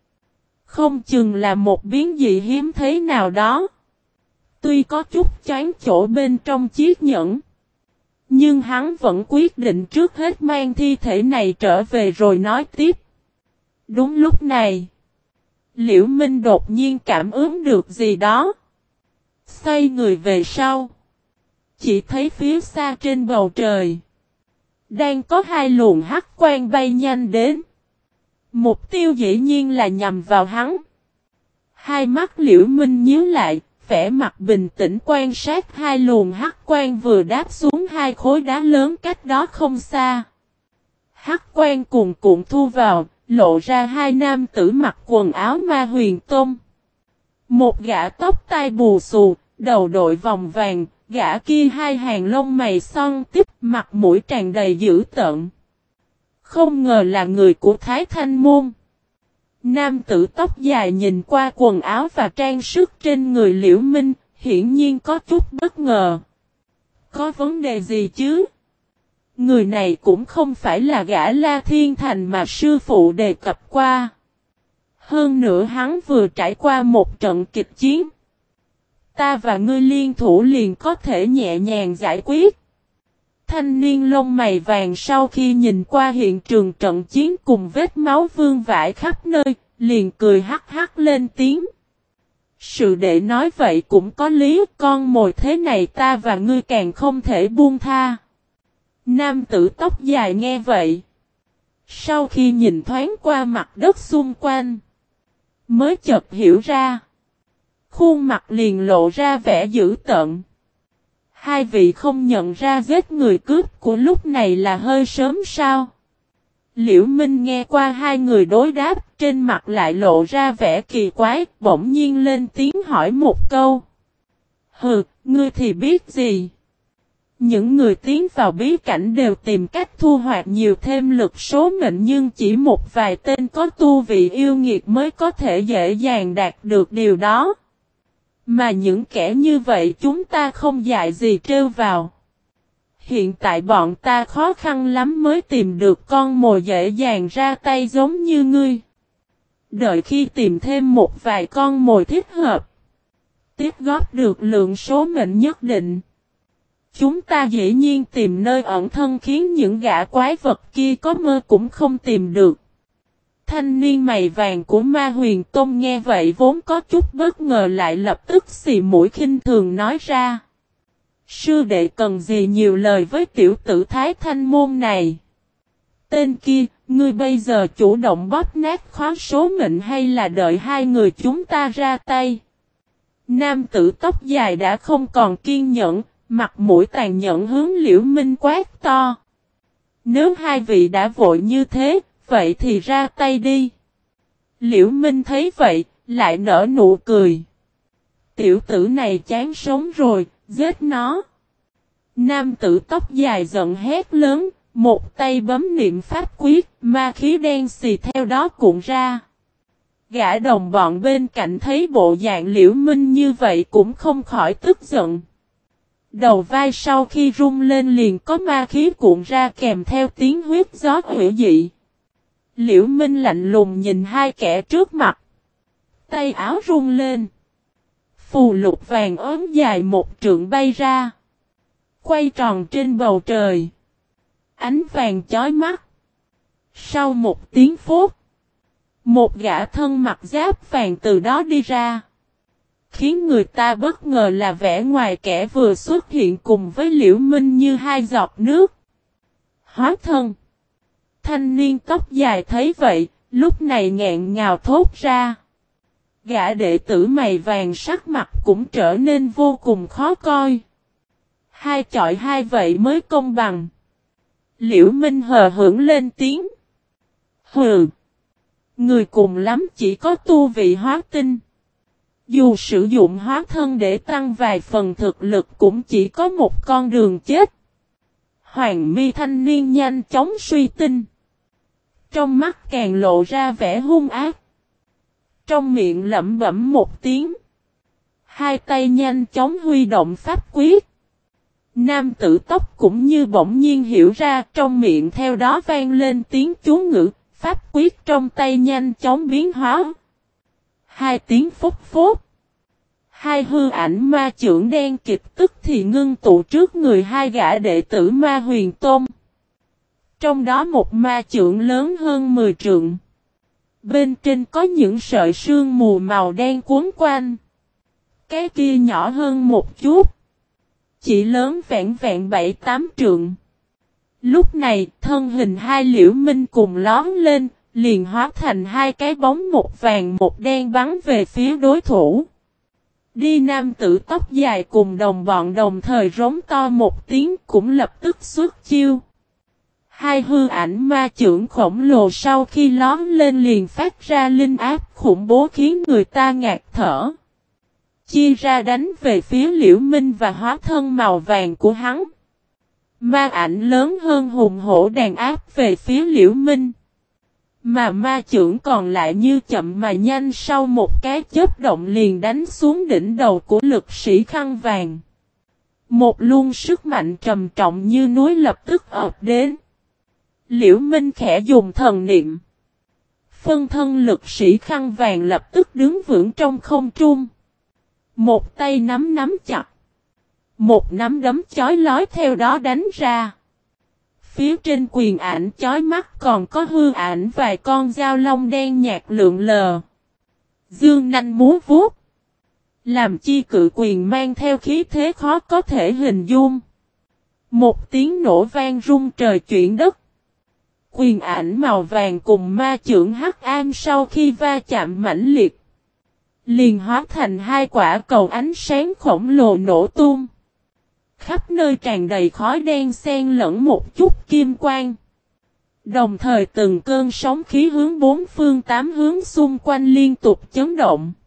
Không chừng là một biến dị hiếm thấy nào đó. Tuy có chút choáng chỗ bên trong chiếc nhẫn. Nhưng hắn vẫn quyết định trước hết mang thi thể này trở về rồi nói tiếp. Đúng lúc này. Liễu Minh đột nhiên cảm ứng được gì đó. Xoay người về sau. Chỉ thấy phía xa trên bầu trời. Đang có hai luồng hắc quang bay nhanh đến. Mục tiêu dĩ nhiên là nhằm vào hắn. Hai mắt Liễu Minh nhíu lại, vẻ mặt bình tĩnh quan sát hai luồng hắc quang vừa đáp xuống hai khối đá lớn cách đó không xa. Hắc quang cuồn cuộn thu vào, lộ ra hai nam tử mặc quần áo ma huyền tôn. Một gã tóc tai bù xù, đầu đội vòng vàng, gã kia hai hàng lông mày son tiếp, mặt mũi tràn đầy dữ tợn. Không ngờ là người của Thái Thanh Môn. Nam tử tóc dài nhìn qua quần áo và trang sức trên người Liễu Minh, hiển nhiên có chút bất ngờ. Có vấn đề gì chứ? Người này cũng không phải là gã La Thiên Thành mà sư phụ đề cập qua. Hơn nữa hắn vừa trải qua một trận kịch chiến. Ta và ngươi liên thủ liền có thể nhẹ nhàng giải quyết. Thanh niên lông mày vàng sau khi nhìn qua hiện trường trận chiến cùng vết máu vương vãi khắp nơi, liền cười hắc hắc lên tiếng. Sự để nói vậy cũng có lý, con mồi thế này ta và ngươi càng không thể buông tha. Nam tử tóc dài nghe vậy. Sau khi nhìn thoáng qua mặt đất xung quanh, mới chợt hiểu ra. Khuôn mặt liền lộ ra vẻ dữ tợn. Hai vị không nhận ra giết người cướp của lúc này là hơi sớm sao? Liễu Minh nghe qua hai người đối đáp, trên mặt lại lộ ra vẻ kỳ quái, bỗng nhiên lên tiếng hỏi một câu. Hừ, ngươi thì biết gì? Những người tiến vào bí cảnh đều tìm cách thu hoạch nhiều thêm lực số mệnh nhưng chỉ một vài tên có tu vị yêu nghiệt mới có thể dễ dàng đạt được điều đó. Mà những kẻ như vậy chúng ta không dạy gì trêu vào. Hiện tại bọn ta khó khăn lắm mới tìm được con mồi dễ dàng ra tay giống như ngươi. Đợi khi tìm thêm một vài con mồi thích hợp, tiếp góp được lượng số mệnh nhất định, chúng ta dĩ nhiên tìm nơi ẩn thân khiến những gã quái vật kia có mơ cũng không tìm được. Thanh niên mày vàng của Ma Huyền Tôn nghe vậy vốn có chút bất ngờ lại lập tức xì mũi khinh thường nói ra. Sư đệ cần gì nhiều lời với tiểu tử Thái Thanh môn này. Tên kia, ngươi bây giờ chủ động bóp nát khóa số mệnh hay là đợi hai người chúng ta ra tay? Nam tử tóc dài đã không còn kiên nhẫn, mặt mũi tàn nhẫn hướng Liễu Minh quát to. Nếu hai vị đã vội như thế, vậy thì ra tay đi. Liễu Minh thấy vậy, lại nở nụ cười. Tiểu tử này chán sống rồi, giết nó. Nam tử tóc dài giận hét lớn, một tay bấm niệm pháp quyết, ma khí đen xì theo đó cuộn ra. Gã đồng bọn bên cạnh thấy bộ dạng Liễu Minh như vậy cũng không khỏi tức giận. Đầu vai sau khi rung lên liền có ma khí cuộn ra kèm theo tiếng huyết gió hủy dị. Liễu Minh lạnh lùng nhìn hai kẻ trước mặt. Tay áo rung lên. Phù lục vàng ốm dài một trượng bay ra. Quay tròn trên bầu trời. Ánh vàng chói mắt. Sau một tiếng phút, một gã thân mặc giáp vàng từ đó đi ra. Khiến người ta bất ngờ là vẻ ngoài kẻ vừa xuất hiện cùng với Liễu Minh như hai giọt nước. Hóa thân. Thanh niên tóc dài thấy vậy, lúc này nghẹn ngào thốt ra. Gã đệ tử mày vàng sắc mặt cũng trở nên vô cùng khó coi. Hai chọi hai vậy mới công bằng. Liễu Minh hờ hững lên tiếng. Hừ. Người cùng lắm chỉ có tu vị hóa tinh. Dù sử dụng hóa thân để tăng vài phần thực lực cũng chỉ có một con đường chết. Hoàng mi thanh niên nhanh chóng suy tinh. Trong mắt càng lộ ra vẻ hung ác. Trong miệng lẩm bẩm một tiếng. Hai tay nhanh chóng huy động pháp quyết. Nam tử tóc cũng như bỗng nhiên hiểu ra, trong miệng theo đó vang lên tiếng chú ngữ, pháp quyết trong tay nhanh chóng biến hóa. Hai tiếng phúc phốt. Hai hư ảnh ma chưởng đen kịch tức thì ngưng tụ trước người hai gã đệ tử Ma Huyền Tôn. Trong đó một ma chưởng lớn hơn 10 trượng. Bên trên có những sợi sương mù màu đen cuốn quanh. Cái kia nhỏ hơn một chút. Chỉ lớn vẹn 7-8 trượng. Lúc này thân hình hai Liễu Minh cùng lóm lên, liền hóa thành hai cái bóng một vàng một đen bắn về phía đối thủ. Đi nam tử tóc dài cùng đồng bọn đồng thời rống to một tiếng cũng lập tức xuất chiêu. Hai hư ảnh ma chưởng khổng lồ sau khi lóm lên liền phát ra linh áp khủng bố khiến người ta ngạt thở. Chia ra đánh về phía Liễu Minh và hóa thân màu vàng của hắn. Ma ảnh lớn hơn hùng hổ đàn áp về phía Liễu Minh. Mà ma chưởng còn lại như chậm mà nhanh sau một cái chớp động liền đánh xuống đỉnh đầu của lực sĩ khăn vàng. Một luồng sức mạnh trầm trọng như núi lập tức ập đến. Liễu Minh khẽ dùng thần niệm. Phân thân lực sĩ khăn vàng lập tức đứng vững trong không trung. Một tay nắm chặt. Một nắm đấm chói lói theo đó đánh ra. Phía trên quyền ảnh chói mắt còn có hư ảnh vài con dao long đen nhạt lượn lờ. Dương nanh múa vuốt. Làm chi cự quyền mang theo khí thế khó có thể hình dung. Một tiếng nổ vang rung trời chuyển đất. Quyền ảnh màu vàng cùng ma chưởng hắc am sau khi va chạm mãnh liệt. Liền hóa thành hai quả cầu ánh sáng khổng lồ nổ tung. Khắp nơi tràn đầy khói đen xen lẫn một chút kim quang. Đồng thời từng cơn sóng khí hướng bốn phương tám hướng xung quanh liên tục chấn động.